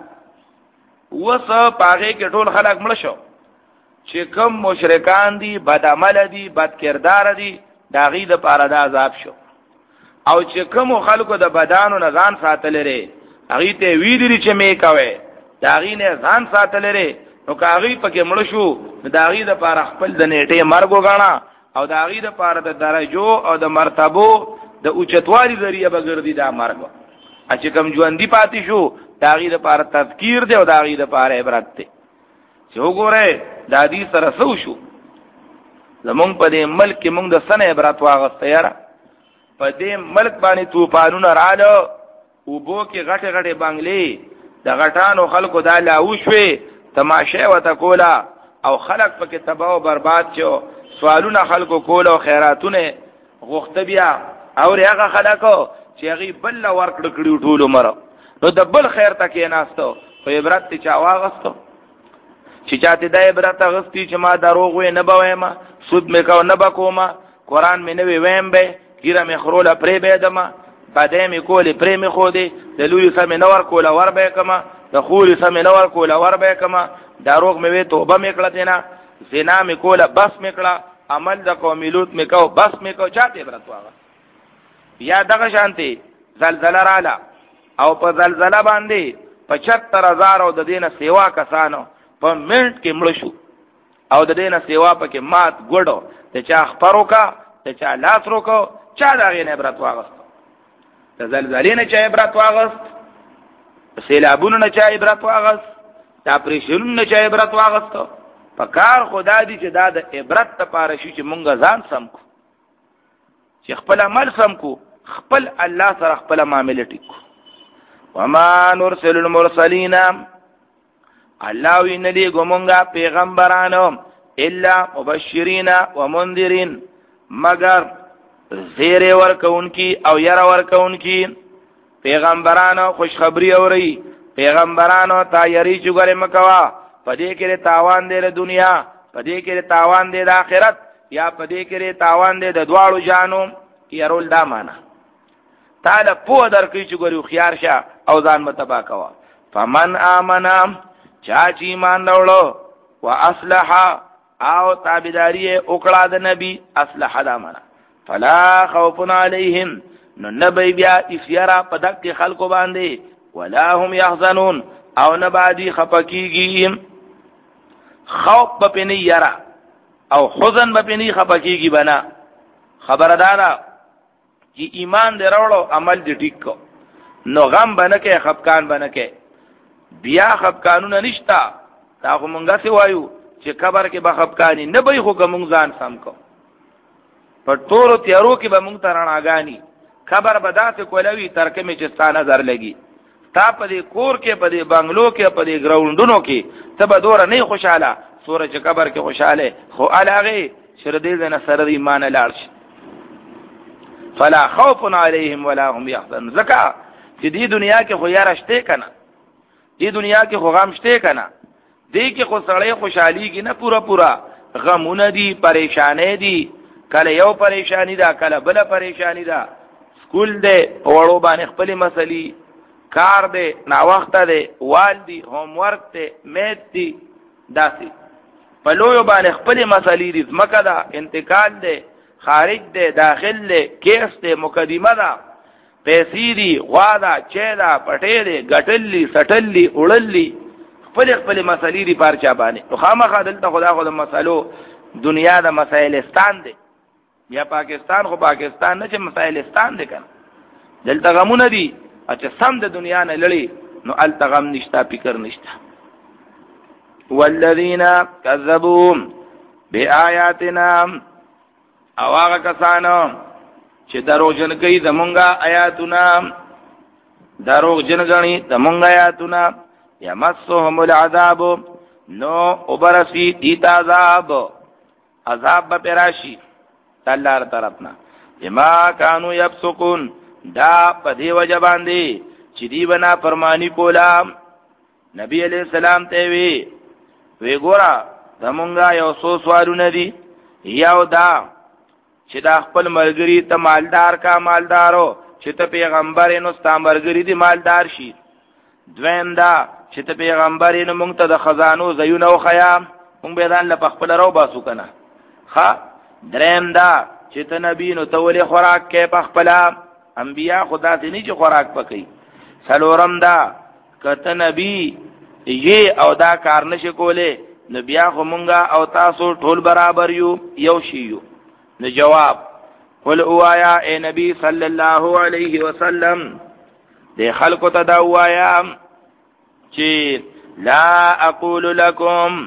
وس پاغه کې ټول خلک مړ شو، چې کوم مشرکان دي، بد عمل دي، بد کردار دي، دا غي د پاره د عذاب شو. او چې کوم خلکو د بدانو نه ځان ساتل لري، هغه ته ویلي چې مې کوي، دا غي نه ځان ساتل لري، نو کاغي پکې مړ شو، دا غي د پاره خپل د نیټه مرګ وغاڼه، او دا غي د پاره د درجو او د مرتبو د اوچتوالي ذریعہ بغردي دا مرګ. چې کوم ژوند دی پاتې شو، دا غي د پاره تذکیر دی او دا غي د پاره عبرت دی. چې وګوره د دې سره سو شو، زمونږ په دې ملک کې مونږ د سنه عبرت واغسته یاره. په دې ملک باندې طوفانونه رااله، او بو کې غټه غټه بنگلې د غټانو خلکو دا لاو شوي، تماشه وته کولا، او خلک پکې تباہ او برباد شو. سوالونه خلکو کول او خیراتونه غوښته بیا، او هغه خلکو چې هغه بل ورکړ کړي ټول عمر، نو د بل خیر تکې ناستو، په عبرت ته چا واغستو. چې چاته د عبرت غستی چې ما دروغ وې نه بوېما، سود مې کو نه بکوما، قران مې نه وېم به، ګیره مې خروله پرې به دما، باندې مې کولې پرې مې خو دې، د لولي سم نور کوله ور به کما، د خوري سم نور کوله ور به کما، دروغ مې وې توبه مې کړه تینا، زنا مې کوله بس مې کړه، عمل د قوم لوط مې کو بس مې کو. چاته عبرت واغ یا دغه شانتي زلزلہ رااله، او په زلزلہ باندې پچهتر هزار او د دینه سیوا کسانو په منټ کې مړ شو، او د دینه سیوا پکې مات ګړو، ته چا خبرو کا، ته چا لاس روکو، چا دا غینه عبرت واغست. د زلزلې نه چا عبرت واغست، سیلابونو نه چا عبرت واغست، دا پریشنونو نه چا عبرت واغست. په کار خدا دې چې دا د عبرت لپاره شي چې مونږ ځان سم کو، چې خپل عمل سم کو، خپل الله سره خپل معاملې ټیکو. وما نرسل المرسلین، الله وی ندی ګمونګه پیغمبرانو الا مبشرین و منذرین، مگر زیر ورکونکی او ير ورکونکی. پیغمبرانو خوشخبری اوري، پیغمبرانو تیاری چګره مکوا، پدې کې تاوان دی د دنیا، پدې کې تاوان دی د آخرت، یا پدې کې تاوان دی د دواړو جانو. يرول دا معنا تعالی په درکې چګوري خيار شه او ځان متبا کوا. فمن آمنا، چا چې ایمان راوړو، واصلح او تابعداري وکړه د نبی، اصلح دا معنا، فلا خوف علیهم، نو نبی بیا افیرا په دک خلکو باندې، ولا هم يحزنون، او نبادی خپکیږي. خوف په نه یرا او حزن په نه خپکیږي بنا. خبردارا چې ایمان دې راوړو، عمل دې ټیک کو، نو غم بنکه خفقان بنکه بیا خفقانونه نشتا تا خو مونږه سی وایو چې قبر کې به خفقانی نه به خو کوم ځان سم کو په ټولو تیارو کې به مونږ تراناګانی قبر به داسې کولوي ترکه می چې ستا نظر لګي تا په دې کور کې په دې بنگلو کې په دې ګراوندونو کې ته به دوره نه خوشاله سوره چې قبر کې خوشاله خو علاغه شر دې نه سره ایمان لاړ شي فلا خوف عليهم ولا هم يحزنون زکا چې دې دنیا کې خو یار شته کنه دې دنیا کې خو غم شته کنه دې کې خو سړی خوشحالي کې نه پورا پورا غمونه دي پریشانې دي کله یو پریشانی ده کله بل پریشانی ده سکول ده وړو باندې خپل مسلې کار ده نا وخت ده والدي هوم ورک ده میت دي داسي په لوی باندې خپل مسلې دي مکه ده انتقال ده خارج ده داخل ده کیس ده مقدمه ده پیسې دي غوا ده چې ده پټې ده ګټلې سټلې وړلې خپل خپل مسلې دي پارچا باندې خو خامخا دلته خدا خو د مسلو دنیا د مسائلستان دي یا پاکستان خو پاکستان نه چې مسائلستان دي کنه دلته غمونه دي چې سم د دنیا نه لړي نو الته غم نشتا فکر نشتا والذین کذبوا بآیاتنا او هغه کسانو چې دروغجن کوي زمونږه آیاتونه دروغجن غني زمونږه آیاتونه یمسهم العذاب نو وبرسی دیتا عذاب عذاب به پراشی الله طرفنا بما كانوا يفسقون دا په دی وجه باندې چې دی بنا فرمانی کولا نبی علیہ السلام ته وی وی ګورا زمونږه یو سو سوالونه دي یو دا چې دا خپل ملګری ته مالدار کا مالدارو چې ته پیغمبر نو ستا ملګری دی مالدار شي دویم دا چې ته پیغمبر نو مونږ ته د خزانو زیونه او خیام مونږ به ځان له خپل راو باسو کنه ها دریم دا چې ته نبی نو ته ولې خوراک کې په خپل انبیا خدا ته نه چې خوراک پکې سلورم دا کته نبی یې او دا کار نشي کوله نو بیا خو مونږه او تاسو ټول برابر یو یو شی یو نو جواب قل اوایا اے نبی صلی الله علیه وسلم دے خلق ته دا وایا چې لا اقول لكم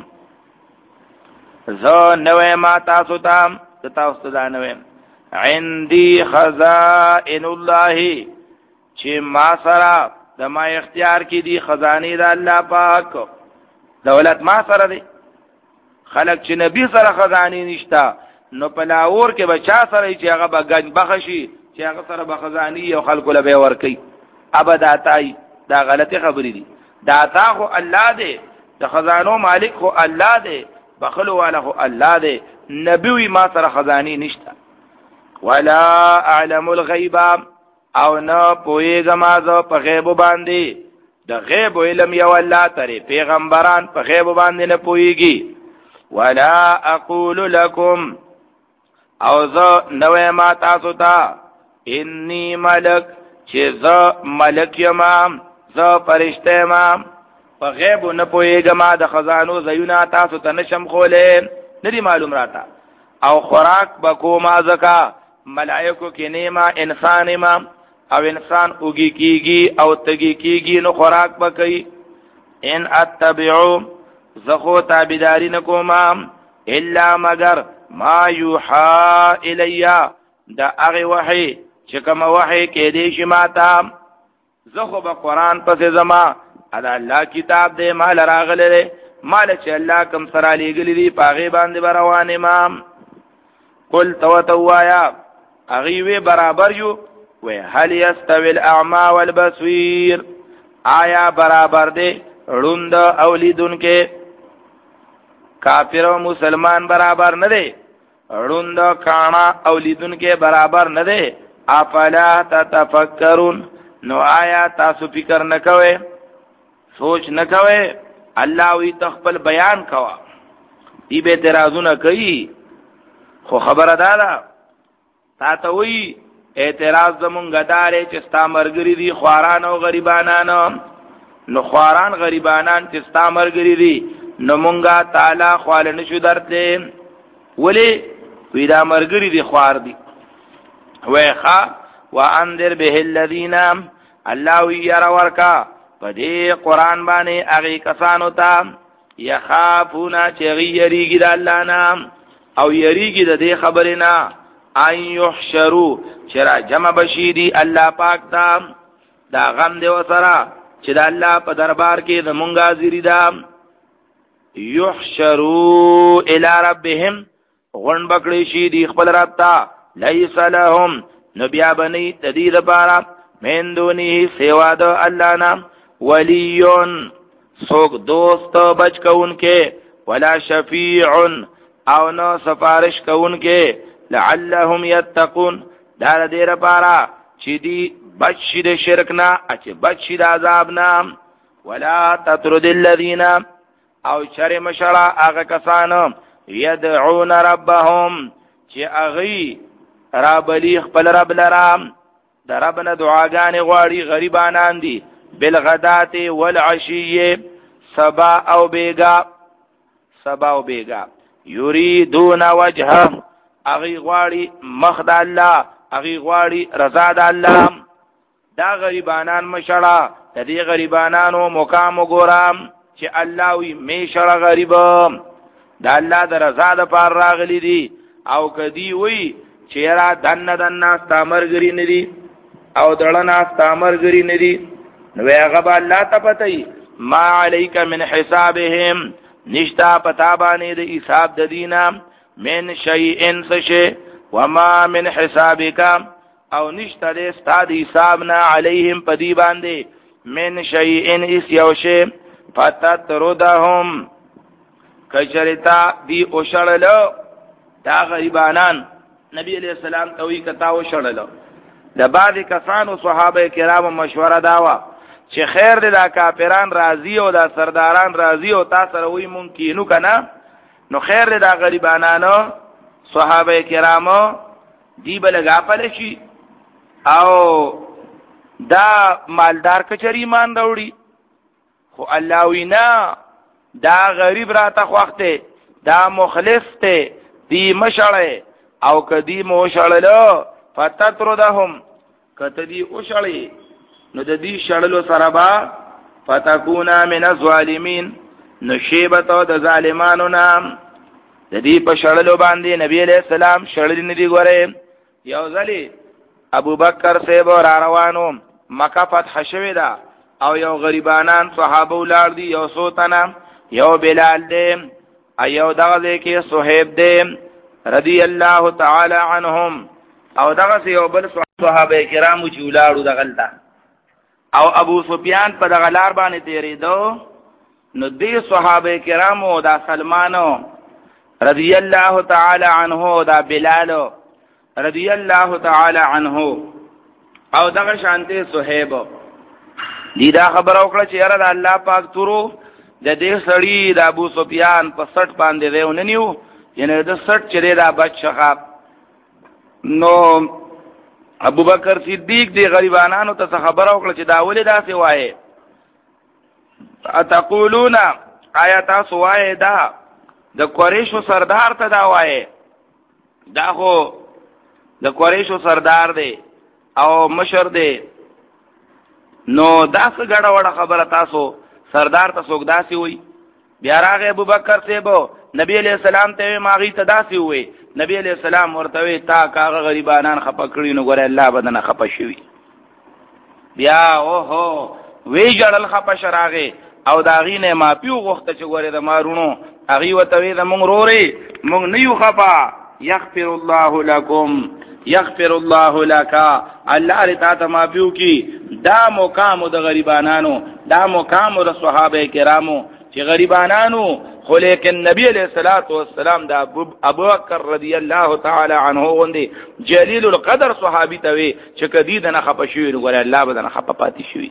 ذو نوې ما تاسو ته تاسو ته نوې عندي خزائن الله چې ما سره د ما اختیار کې دي خزانه د الله پاک دولت ما سره دي خلق چې نبی سره خزانه نشتا نو پلاور کې بچا سره چې هغه بغنج بخشي چې هغه سره بخزانی او خلق له به ور کوي ابداتای دا غلطی خبرې دي داتا خو الله دی د خزانو مالک خو الله دی بخلو والا خو الله دی نبی ما سره خزانی نشتا ولا اعلم الغیب او نه پوهیږم زه په غیب باندې د غیب علم یو الله ترې پیغمبران په غیب باندې نه پوهیږي ولا اقول لكم او زه نوې ما تاسو ته انی ملک چې زه ملک یم زه فرشته یم په غیب نه پوهیږم د خزانو زیونه تاسو ته نشم خوله ندی معلوم راته او خوراک بکوما زکا ملائکو کې نیما انسان ما او انسان اوږي کیږي او تګي کیږي نو خوراک بکې ان اتبعو زخو تابعداري نکوما الا مگر ما یوحى الیا دا هغه وحی چې کوم وحی کې دې شي ماته زخو به قران پسې زما ادا الله کتاب دې مال راغله مال چې الله کوم سره لګلې دي پاغه باندې روانه ما قل تو توایا اغي وی برابر یو و هل یستوی الاعمى والبصير آیا برابر دي روند اولیدون کې کافر او مسلمان برابر نه دي روند کانا اولیدون کې برابر نه دي افلا تتفکرون نو آیا تاسو فکر نه کوئ سوچ نه کوئ الله وی تخپل بیان کوا دی به اعتراضونه کوي خو خبره ده تا ته وی اعتراض زمونږ دارې چې ستا مرګري دي خواران او غریبانان نو خواران غریبانان چې ستا مرګري دي نو مونږه تعالی خواله نشو درته ولی وی دا مرګري دي خوار دي ویخا وانذر به الذین الله وی یرا ورکا په دې قران باندې هغه کسانو ته یخافونا چې یریږي د الله نام او یریږي د دې خبرې نه ان یحشروا چې را جمع بشي دی الله پاک ته دا غم دی وسره چې د الله په دربار کې د مونږه حاضری ده یحشروا الی ربهم غون بکړي شي دی خپل رب ته لیس لهم نبیا بنی تدید لپاره من دونه سوا د الله نام ولیون سوک دوست بچ کون کې ولا شفیع او نو سفارش کون کې لعلهم یتقون دار دیر پارا چی دی بچ شی د شرک نا اچ بچ شی د عذاب نا ولا تطرد الذین او شر مشرا اغه کسان یدعون ربهم چی اغي رابلی خپل رب لرام در ربنا دعاګانې غواړي غریبانان دي بالغدات والعشی سبا او بیگا سبا او بیگا یریدون وجهه اغي غواړي مخد الله اغي غواړي رضا د الله دا غریبانان مشړه د دې غریبانانو مقام وګورم چې الله وي میشړه غریب دا الله د رضا د پار راغلي دي او کدی وي چې را دن دن استامرګری ندي او دړنا استامرګری ندي نو هغه الله ته پتاي ما عليك من حسابهم نشتا پتا باندې د حساب د دینه من شیئن سشه وما من حسابک او نشتا د استاد حسابنا علیهم پدی باندې من شیئن اس یوشه فتتردهم کچرتا دی او شړلو دا غریبانان نبی علیہ السلام توي کتا او شړلو د بعض کسانو صحابه کرام مشوره داوا چې خیر دې دا کافران راضی او دا سرداران راضی او تاسو سره وي ممکنو کنه نو خیر دې دا غریبانانو صحابه کرامو دی بلګا پل شي او دا مالدار کچری ایمان راوړي خو الله وینا دا غریب را ته خوخته دا مخلص ته دی مشړې او کدی مو شړلو فتتردهم کته دی او شړې نو د دې شړلو سره با فتكونا من الظالمین نشیبتو د ظالمانو نام د دې په شړلو باندې نبی علیہ السلام شړل نه دی ګوره یو ځلی ابو بکر صاحب را روانو مکه فتح شوی دا او یو غریبانان صحابه ولار دي یو سوتنا یو بلال دی ایو دغه کې صہیب دی رضی الله تعالی عنهم او دغه یو بل صحابه کرامو چې ولارو دغلتا او ابو سفیان په دغه لار باندې تیریدو نو دې صحابه کرامو دا سلمانو رضی الله تعالی عنه دا بلال رضی الله تعالی عنه او دغه شانته صہیب دې دا خبر او کړ چې یاره د الله پاک تورو د دې سړی د ابو سفیان په سټ باندې دیو نه نیو ینه د سټ چره دا بچخه نو ابو بکر صدیق دی غریبانانو ته خبر او کړ چې دا ولې دا سی وایي اتقولون آیات سوای دا د قریشو سردار ته دا وایي دا خو د قریشو سردار دی او مشر دی نو دا څه ګډه وړه خبره تاسو سردار ته څوک داسي وي بیا راغی ابو بکر سیبو نبی علیہ السلام ته ماغي ته داسي وي نبی علیہ السلام ورته وی تا کاغه غریبانان خپکړي نو ګره الله بدن خپشوي بیا او هو وی جړل خپش راغی او داغي نه ما پیو غوخته چې ګوره د مارونو اغي وته وی د مونږ روري مونږ نه یو خپا یغفر الله لكم یغفر الله لك الله رتا ما پیو کی دا مقام د غریبانانو دا مقام د صحابه کرامو چې غریبانانو خو لیکن نبی علیہ الصلوۃ والسلام دا ابو بکر رضی الله تعالی عنہ غوندي جلیل القدر صحابي ته وی چې کدی دنه خپشوي نو ګره الله بدن خپ پاتې شوی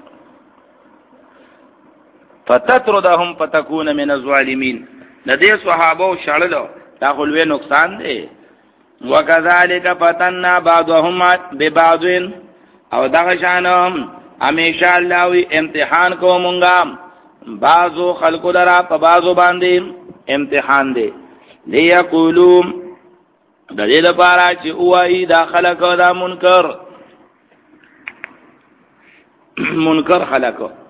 فتتردهم فتكون من الظالمین لدې صحابه شړلو دا خلوی نقصان دی وکذالک فتننا بعضهم ببعض او دغه شانم همیشه الله وی امتحان کو مونږه بعضو خلقو لرا په بعضو باندې امتحان دی ليقولوا د دې لپاره چې اوایي دا خلق دا منکر منکر خلق